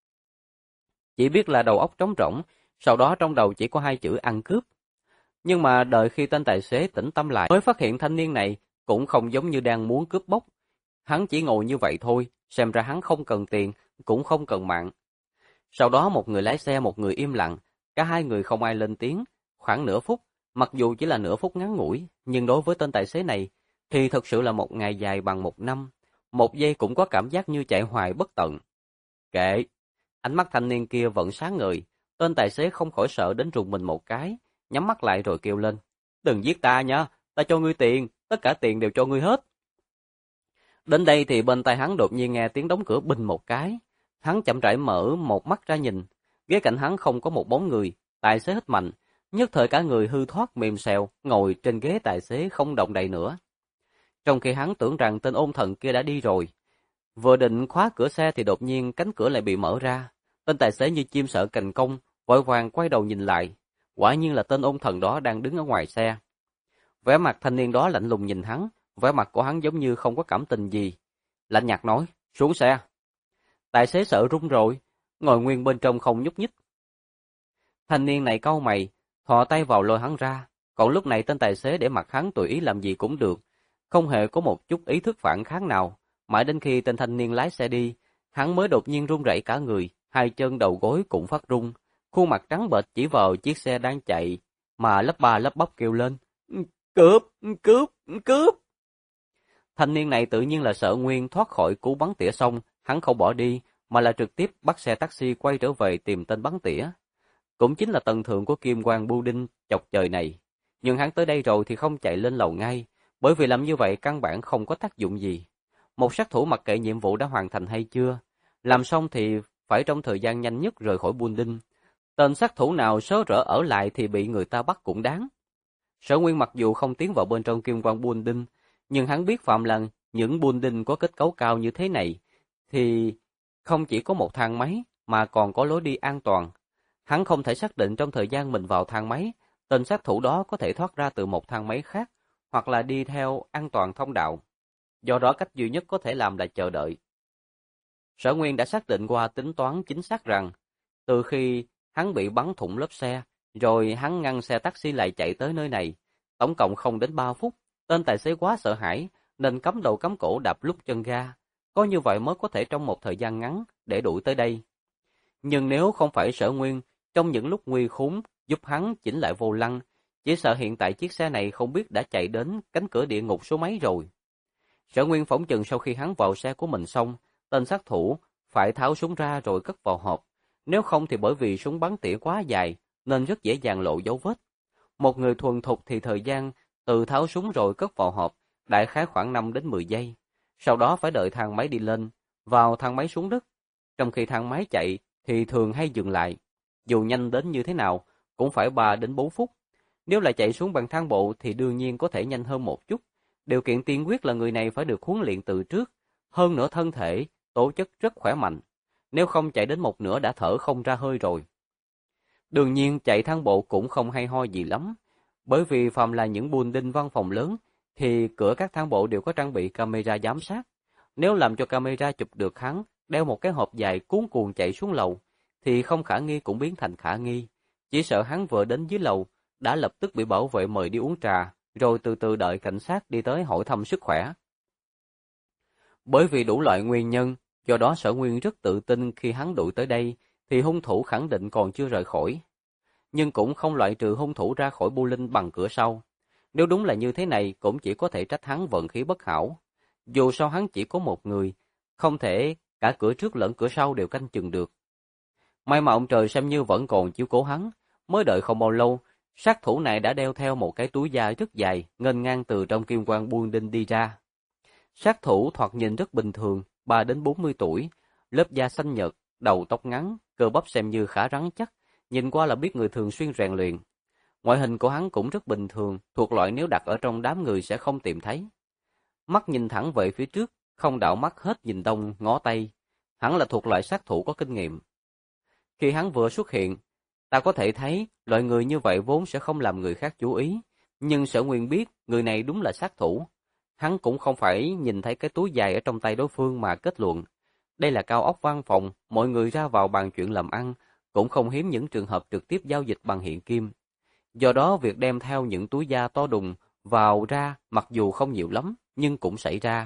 Chỉ biết là đầu óc trống rỗng, sau đó trong đầu chỉ có hai chữ ăn cướp. Nhưng mà đợi khi tên tài xế tỉnh tâm lại mới phát hiện thanh niên này cũng không giống như đang muốn cướp bóc. Hắn chỉ ngồi như vậy thôi, xem ra hắn không cần tiền, cũng không cần mạng. Sau đó một người lái xe một người im lặng, cả hai người không ai lên tiếng, khoảng nửa phút, mặc dù chỉ là nửa phút ngắn ngủi, nhưng đối với tên tài xế này thì thực sự là một ngày dài bằng một năm, một giây cũng có cảm giác như chạy hoài bất tận. Kệ, ánh mắt thanh niên kia vẫn sáng ngời, tên tài xế không khỏi sợ đến rùng mình một cái, nhắm mắt lại rồi kêu lên, đừng giết ta nha, ta cho ngươi tiền, tất cả tiền đều cho ngươi hết. Đến đây thì bên tai hắn đột nhiên nghe tiếng đóng cửa binh một cái. Hắn chậm rãi mở một mắt ra nhìn. Ghế cạnh hắn không có một bóng người. Tài xế hít mạnh. Nhất thời cả người hư thoát mềm xèo, ngồi trên ghế tài xế không động đậy nữa. Trong khi hắn tưởng rằng tên ôn thần kia đã đi rồi. Vừa định khóa cửa xe thì đột nhiên cánh cửa lại bị mở ra. Tên tài xế như chim sợ cành công, vội vàng quay đầu nhìn lại. Quả nhiên là tên ôn thần đó đang đứng ở ngoài xe. Vẻ mặt thanh niên đó lạnh lùng nhìn hắn. Vẻ mặt của hắn giống như không có cảm tình gì. Lạnh nhạt nói, xuống xe. Tài xế sợ run rồi, ngồi nguyên bên trong không nhúc nhích. Thanh niên này cau mày, thò tay vào lôi hắn ra. Còn lúc này tên tài xế để mặc hắn tùy ý làm gì cũng được. Không hề có một chút ý thức phản kháng nào. Mãi đến khi tên thanh niên lái xe đi, hắn mới đột nhiên run rẩy cả người, hai chân đầu gối cũng phát run. Khuôn mặt trắng bệch chỉ vào chiếc xe đang chạy, mà lắp ba lắp bắp kêu lên. Cướp, cướp, cướp. Thanh niên này tự nhiên là sợ Nguyên thoát khỏi cú bắn tỉa xong, hắn không bỏ đi, mà là trực tiếp bắt xe taxi quay trở về tìm tên bắn tỉa. Cũng chính là tầng thượng của Kim Quang Building chọc trời này. Nhưng hắn tới đây rồi thì không chạy lên lầu ngay, bởi vì làm như vậy căn bản không có tác dụng gì. Một sát thủ mặc kệ nhiệm vụ đã hoàn thành hay chưa, làm xong thì phải trong thời gian nhanh nhất rời khỏi building. Tên sát thủ nào sớ rỡ ở lại thì bị người ta bắt cũng đáng. Sở Nguyên mặc dù không tiến vào bên trong Kim Quang Building, nhưng hắn biết phạm là những building có kết cấu cao như thế này thì không chỉ có một thang máy mà còn có lối đi an toàn. Hắn không thể xác định trong thời gian mình vào thang máy, tên sát thủ đó có thể thoát ra từ một thang máy khác hoặc là đi theo an toàn thông đạo. Do đó cách duy nhất có thể làm là chờ đợi. Sở Nguyên đã xác định qua tính toán chính xác rằng từ khi hắn bị bắn thủng lớp xe, rồi hắn ngăn xe taxi lại chạy tới nơi này, tổng cộng không đến 3 phút. Tên tài xế quá sợ hãi nên cắm đầu cắm cổ đạp lúc chân ga. Có như vậy mới có thể trong một thời gian ngắn để đuổi tới đây. Nhưng nếu không phải Sở Nguyên trong những lúc nguy khốn giúp hắn chỉnh lại vô lăng, chỉ sợ hiện tại chiếc xe này không biết đã chạy đến cánh cửa địa ngục số mấy rồi. Sở Nguyên phỏng chừng sau khi hắn vào xe của mình xong, tên sát thủ phải tháo súng ra rồi cất vào hộp. Nếu không thì bởi vì súng bắn tỉa quá dài nên rất dễ dàng lộ dấu vết. Một người thuần thục thì thời gian từ tháo súng rồi cất vào hộp đại khái khoảng 5 đến 10 giây. Sau đó phải đợi thang máy đi lên, vào thang máy xuống đất. Trong khi thang máy chạy thì thường hay dừng lại. Dù nhanh đến như thế nào cũng phải 3 đến 4 phút. Nếu là chạy xuống bằng thang bộ thì đương nhiên có thể nhanh hơn một chút. Điều kiện tiên quyết là người này phải được huấn luyện từ trước, hơn nữa thân thể, tố chất rất khỏe mạnh. Nếu không chạy đến một nửa đã thở không ra hơi rồi. Đương nhiên chạy thang bộ cũng không hay ho gì lắm, bởi vì phàm là những building văn phòng lớn thì cửa các thang bộ đều có trang bị camera giám sát. Nếu làm cho camera chụp được hắn đeo một cái hộp dài cuống cuồng chạy xuống lầu, thì không khả nghi cũng biến thành khả nghi. Chỉ sợ hắn vừa đến dưới lầu đã lập tức bị bảo vệ mời đi uống trà, rồi từ từ đợi cảnh sát đi tới hỏi thăm sức khỏe. Bởi vì đủ loại nguyên nhân, do đó Sở Nguyên rất tự tin khi hắn đuổi tới đây thì hung thủ khẳng định còn chưa rời khỏi. Nhưng cũng không loại trừ hung thủ ra khỏi Bu Linh bằng cửa sau. Nếu đúng là như thế này cũng chỉ có thể trách hắn vận khí bất hảo. Dù sao hắn chỉ có một người, không thể cả cửa trước lẫn cửa sau đều canh chừng được. May mà ông trời xem như vẫn còn chiếu cố hắn, mới đợi không bao lâu, sát thủ này đã đeo theo một cái túi da rất dài, nghênh ngang từ trong kim quan buôn đinh đi ra. Sát thủ thoạt nhìn rất bình thường, 3 đến 40 tuổi, lớp da xanh nhợt, đầu tóc ngắn, cơ bắp xem như khá rắn chắc, nhìn qua là biết người thường xuyên rèn luyện. Ngoại hình của hắn cũng rất bình thường, thuộc loại nếu đặt ở trong đám người sẽ không tìm thấy. Mắt nhìn thẳng về phía trước, không đảo mắt hết nhìn đông ngó tây, hắn là thuộc loại sát thủ có kinh nghiệm. Khi hắn vừa xuất hiện, ta có thể thấy loại người như vậy vốn sẽ không làm người khác chú ý, nhưng Sở Nguyên biết người này đúng là sát thủ. Hắn cũng không phải nhìn thấy cái túi dài ở trong tay đối phương mà kết luận. Đây là cao ốc văn phòng, mọi người ra vào bàn chuyện làm ăn, cũng không hiếm những trường hợp trực tiếp giao dịch bằng hiện kim. Do đó việc đem theo những túi da to đùng vào ra mặc dù không nhiều lắm, nhưng cũng xảy ra.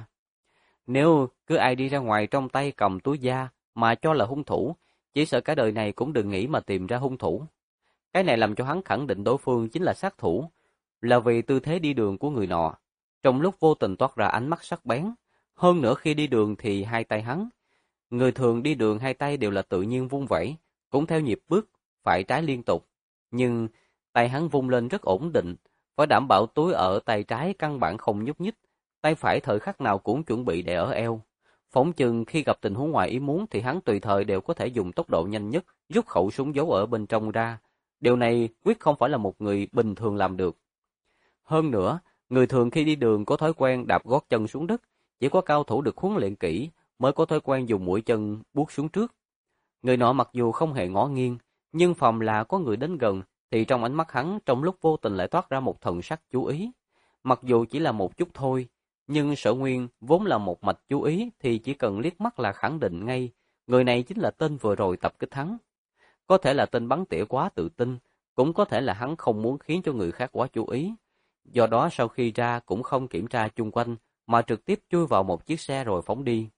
Nếu cứ ai đi ra ngoài trong tay cầm túi da mà cho là hung thủ, chỉ sợ cả đời này cũng đừng nghĩ mà tìm ra hung thủ. Cái này làm cho hắn khẳng định đối phương chính là sát thủ, là vì tư thế đi đường của người nọ. Trong lúc vô tình toát ra ánh mắt sắc bén, hơn nữa khi đi đường thì hai tay hắn. Người thường đi đường hai tay đều là tự nhiên vung vẩy, cũng theo nhịp bước, phải trái liên tục. Nhưng tay hắn vung lên rất ổn định, phải đảm bảo túi ở tay trái căn bản không nhúc nhích, tay phải thời khắc nào cũng chuẩn bị để ở eo. Phỏng chừng khi gặp tình huống ngoài ý muốn thì hắn tùy thời đều có thể dùng tốc độ nhanh nhất rút khẩu súng giấu ở bên trong ra. Điều này quyết không phải là một người bình thường làm được. Hơn nữa, người thường khi đi đường có thói quen đạp gót chân xuống đất, chỉ có cao thủ được huấn luyện kỹ mới có thói quen dùng mũi chân buốt xuống trước. Người nọ mặc dù không hề ngó nghiêng, nhưng phàm là có người đến gần thì trong ánh mắt hắn trong lúc vô tình lại toát ra một thần sắc chú ý. Mặc dù chỉ là một chút thôi, nhưng Sở Nguyên vốn là một mạch chú ý thì chỉ cần liếc mắt là khẳng định ngay, người này chính là tên vừa rồi tập kích hắn. Có thể là tên bắn tỉa quá tự tin, cũng có thể là hắn không muốn khiến cho người khác quá chú ý. Do đó sau khi ra cũng không kiểm tra chung quanh, mà trực tiếp chui vào một chiếc xe rồi phóng đi.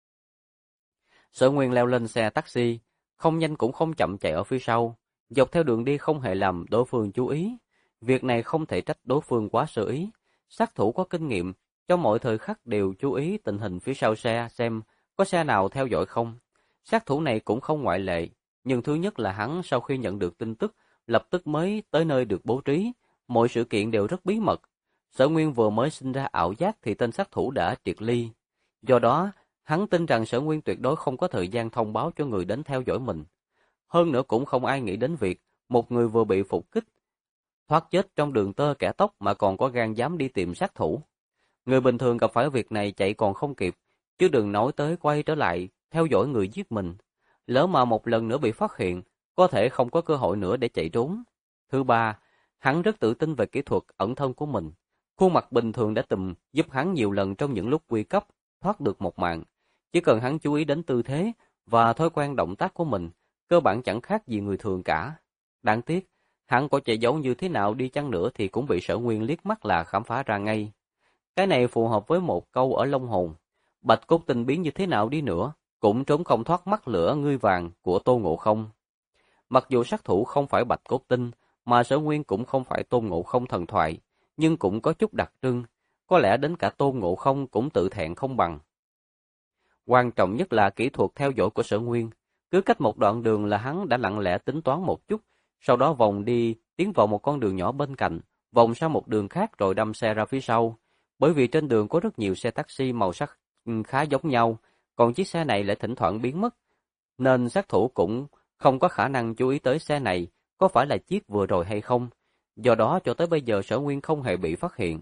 Sở Nguyên leo lên xe taxi, không nhanh cũng không chậm chạy ở phía sau, dọc theo đường đi không hề làm đối phương chú ý. Việc này không thể trách đối phương quá sơ ý, sát thủ có kinh nghiệm, cho mọi thời khắc đều chú ý tình hình phía sau xe xem có xe nào theo dõi không. Sát thủ này cũng không ngoại lệ, nhưng thứ nhất là hắn sau khi nhận được tin tức, lập tức mới tới nơi được bố trí, mọi sự kiện đều rất bí mật. Sở Nguyên vừa mới sinh ra ảo giác thì tên sát thủ đã triệt ly. Do đó, hắn tin rằng Sở Nguyên tuyệt đối không có thời gian thông báo cho người đến theo dõi mình. Hơn nữa cũng không ai nghĩ đến việc một người vừa bị phục kích, thoát chết trong đường tơ kẻ tóc mà còn có gan dám đi tìm sát thủ. Người bình thường gặp phải việc này chạy còn không kịp, chứ đừng nói tới quay trở lại theo dõi người giết mình. Lỡ mà một lần nữa bị phát hiện, có thể không có cơ hội nữa để chạy trốn. Thứ ba, hắn rất tự tin về kỹ thuật ẩn thân của mình. Khuôn mặt bình thường đã từng giúp hắn nhiều lần trong những lúc nguy cấp, thoát được một mạng. Chỉ cần hắn chú ý đến tư thế và thói quen động tác của mình, cơ bản chẳng khác gì người thường cả. Đáng tiếc, hắn có chạy giấu như thế nào đi chăng nữa thì cũng bị Sở Nguyên liếc mắt là khám phá ra ngay. Cái này phù hợp với một câu ở Long Hồn. Bạch cốt tinh biến như thế nào đi nữa, cũng trốn không thoát mắt lửa ngươi vàng của Tôn Ngộ Không. Mặc dù sát thủ không phải Bạch cốt tinh, mà Sở Nguyên cũng không phải Tôn Ngộ Không thần thoại, nhưng cũng có chút đặc trưng, có lẽ đến cả Tôn Ngộ Không cũng tự thẹn không bằng. Quan trọng nhất là kỹ thuật theo dõi của Sở Nguyên, cứ cách một đoạn đường là hắn đã lặng lẽ tính toán một chút, sau đó vòng đi, tiến vào một con đường nhỏ bên cạnh, vòng sang một đường khác rồi đâm xe ra phía sau. Bởi vì trên đường có rất nhiều xe taxi màu sắc khá giống nhau, còn chiếc xe này lại thỉnh thoảng biến mất, nên sát thủ cũng không có khả năng chú ý tới xe này có phải là chiếc vừa rồi hay không. Do đó cho tới bây giờ Sở Nguyên không hề bị phát hiện.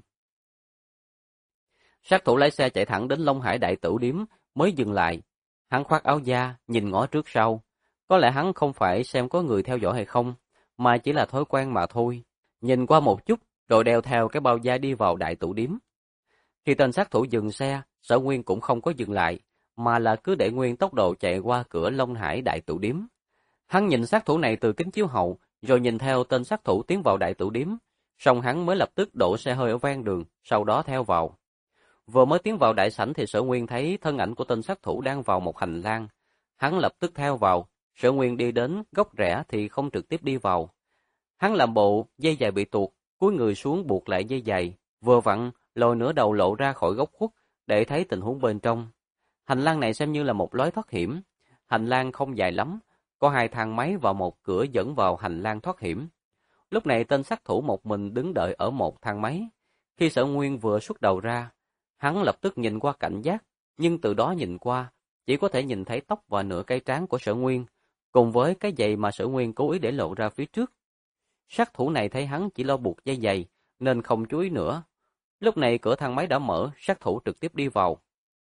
Sát thủ lái xe chạy thẳng đến Long Hải Đại Tửu Điếm mới dừng lại. Hắn khoác áo da, nhìn ngó trước sau. Có lẽ hắn không phải xem có người theo dõi hay không, mà chỉ là thói quen mà thôi. Nhìn qua một chút, rồi đeo theo cái bao da đi vào Đại Tửu Điếm. Khi tên sát thủ dừng xe, Sở Nguyên cũng không có dừng lại, mà là cứ để nguyên tốc độ chạy qua cửa Long Hải Đại Tửu Điếm. Hắn nhìn sát thủ này từ kính chiếu hậu, rồi nhìn theo tên sát thủ tiến vào Đại Tửu Điếm. Xong hắn mới lập tức đổ xe hơi ở ven đường, sau đó theo vào. Vừa mới tiến vào đại sảnh thì Sở Nguyên thấy thân ảnh của tên sát thủ đang vào một hành lang. Hắn lập tức theo vào, Sở Nguyên đi đến góc rẽ thì không trực tiếp đi vào. Hắn làm bộ dây giày bị tuột, cúi người xuống buộc lại dây giày, vừa vặn lồi nửa đầu lộ ra khỏi góc khuất để thấy tình huống bên trong. Hành lang này xem như là một lối thoát hiểm. Hành lang không dài lắm, có 2 thang máy và một cửa dẫn vào hành lang thoát hiểm. Lúc này tên sát thủ một mình đứng đợi ở một thang máy. Khi Sở Nguyên vừa xuất đầu ra, hắn lập tức nhìn qua cảnh giác, nhưng từ đó nhìn qua, chỉ có thể nhìn thấy tóc và nửa cái trán của Sở Nguyên, cùng với cái giày mà Sở Nguyên cố ý để lộ ra phía trước. Sát thủ này thấy hắn chỉ lo buộc dây giày, nên không chú ý nữa. Lúc này cửa thang máy đã mở, sát thủ trực tiếp đi vào.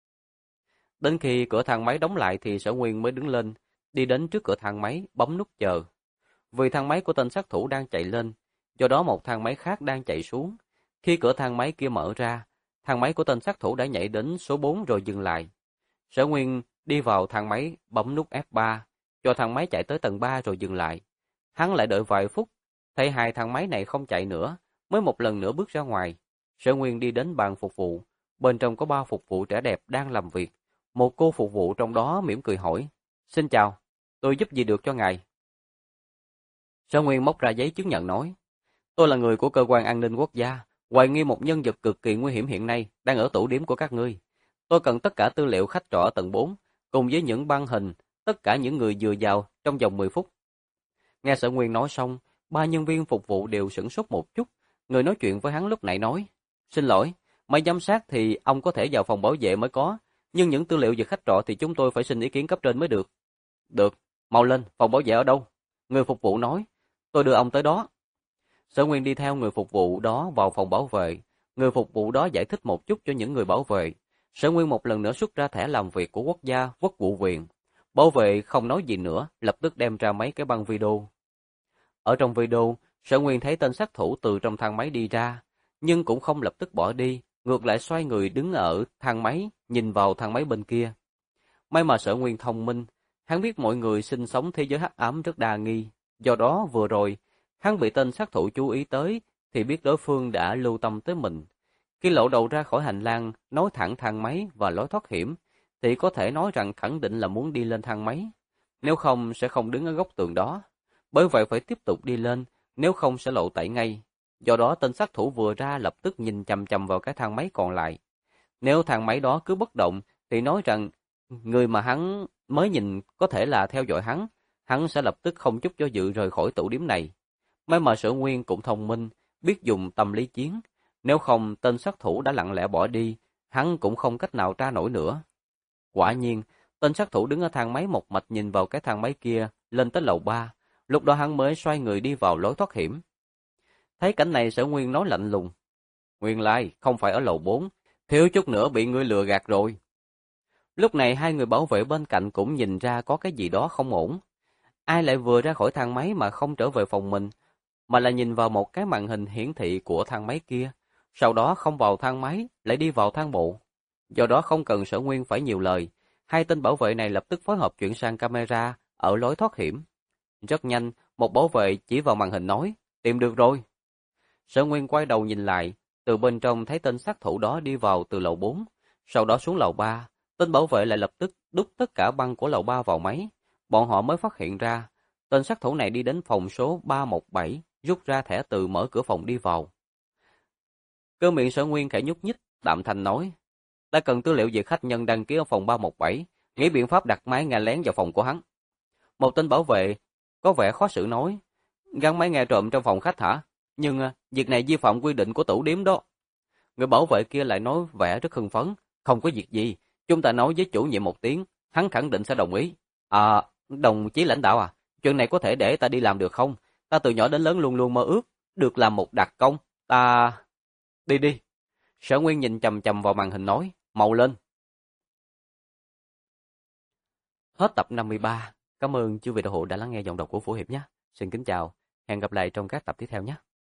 Đến khi cửa thang máy đóng lại thì Sở Nguyên mới đứng lên, đi đến trước cửa thang máy, bấm nút chờ. Vì thang máy của tên sát thủ đang chạy lên, do đó một thang máy khác đang chạy xuống. Khi cửa thang máy kia mở ra, thang máy của tên sát thủ đã nhảy đến số 4 rồi dừng lại. Sở Nguyên đi vào thang máy, bấm nút F3, cho thang máy chạy tới tầng 3 rồi dừng lại. Hắn lại đợi vài phút, thấy 2 thang máy này không chạy nữa, mới một lần nữa bước ra ngoài. Sở Nguyên đi đến bàn phục vụ, bên trong có 3 phục vụ trẻ đẹp đang làm việc. Một cô phục vụ trong đó mỉm cười hỏi, "Xin chào, tôi giúp gì được cho ngài?" Sở Nguyên móc ra giấy chứng nhận nói, "Tôi là người của cơ quan an ninh quốc gia, hoài nghi một nhân vật cực kỳ nguy hiểm hiện nay đang ở tủ điếm của các ngươi. Tôi cần tất cả tư liệu khách trọ ở tầng 4, cùng với những băng hình, tất cả những người vừa vào trong vòng 10 phút. Nghe Sở Nguyên nói xong, 3 nhân viên phục vụ đều sửng sốt một chút. Người nói chuyện với hắn lúc nãy nói, "Xin lỗi, máy giám sát thì ông có thể vào phòng bảo vệ mới có, nhưng những tư liệu về khách trọ thì chúng tôi phải xin ý kiến cấp trên mới được." "Được, mau lên, phòng bảo vệ ở đâu?" Người phục vụ nói, "Tôi đưa ông tới đó." Sở Nguyên đi theo người phục vụ đó vào phòng bảo vệ. Người phục vụ đó giải thích một chút cho những người bảo vệ. Sở Nguyên một lần nữa xuất ra thẻ làm việc của quốc gia, quốc vụ viện. Bảo vệ không nói gì nữa, lập tức đem ra mấy cái băng video. Ở trong video, Sở Nguyên thấy tên sát thủ từ trong thang máy đi ra, nhưng cũng không lập tức bỏ đi, ngược lại xoay người đứng ở thang máy, nhìn vào thang máy bên kia. May mà Sở Nguyên thông minh, hắn biết mọi người sinh sống thế giới hắc ám rất đa nghi, do đó vừa rồi, hắn bị tên sát thủ chú ý tới, thì biết đối phương đã lưu tâm tới mình. Khi lộ đầu ra khỏi hành lang, nối thẳng thang máy và lối thoát hiểm, thì có thể nói rằng khẳng định là muốn đi lên thang máy. Nếu không sẽ không đứng ở góc tường đó. Bởi vậy phải tiếp tục đi lên, nếu không sẽ lộ tẩy ngay. Do đó tên sát thủ vừa ra lập tức nhìn chằm chằm vào cái thang máy còn lại. Nếu thang máy đó cứ bất động, thì nói rằng người mà hắn mới nhìn có thể là theo dõi hắn sẽ lập tức không chút do dự rời khỏi tủ điếm này. May mà Sở Nguyên cũng thông minh, biết dùng tâm lý chiến. Nếu không tên sát thủ đã lặng lẽ bỏ đi, hắn cũng không cách nào tra nổi nữa. Quả nhiên, tên sát thủ đứng ở thang máy một mạch nhìn vào cái thang máy kia, lên tới lầu 3. Lúc đó hắn mới xoay người đi vào lối thoát hiểm. Thấy cảnh này Sở Nguyên nói lạnh lùng, "Nguyên lai, không phải ở lầu 4, thiếu chút nữa bị ngươi lừa gạt rồi." Lúc này 2 người bảo vệ bên cạnh cũng nhìn ra có cái gì đó không ổn. Ai lại vừa ra khỏi thang máy mà không trở về phòng mình, mà là nhìn vào một cái màn hình hiển thị của thang máy kia, sau đó không vào thang máy, lại đi vào thang bộ. Do đó không cần Sở Nguyên phải nhiều lời, 2 tên bảo vệ này lập tức phối hợp chuyển sang camera ở lối thoát hiểm. Rất nhanh, một bảo vệ chỉ vào màn hình nói, "Tìm được rồi." Sở Nguyên quay đầu nhìn lại, từ bên trong thấy tên sát thủ đó đi vào từ lầu 4, sau đó xuống lầu 3. Tên bảo vệ lại lập tức đút tất cả băng của lầu 3 vào máy. Bọn họ mới phát hiện ra, tên sát thủ này đi đến phòng số 317, rút ra thẻ từ mở cửa phòng đi vào. Cơ miệng Sở Nguyên khẽ nhúc nhích, đạm thanh nói, "Ta cần tư liệu về khách nhân đăng ký ở phòng 317, nghĩ biện pháp đặt máy nghe lén vào phòng của hắn." Một tên bảo vệ có vẻ khó xử nói, "Gắn máy nghe trộm trong phòng khách hả? Nhưng việc này vi phạm quy định của tủ điếm đó." Người bảo vệ kia lại nói vẻ rất hưng phấn, "Không có việc gì, chúng ta nói với chủ nhiệm một tiếng, hắn khẳng định sẽ đồng ý." "À, đồng chí lãnh đạo à, chuyện này có thể để ta đi làm được không? Ta từ nhỏ đến lớn luôn luôn mơ ước được làm một đặc công, ta... Đi đi. Sở Nguyên nhìn chằm chằm vào màn hình nói, mau lên. Hết tập 53. Cảm ơn chư vị đạo hữu đã lắng nghe giọng đọc của Phổ Hiệp nhé. Xin kính chào, hẹn gặp lại trong các tập tiếp theo nhé.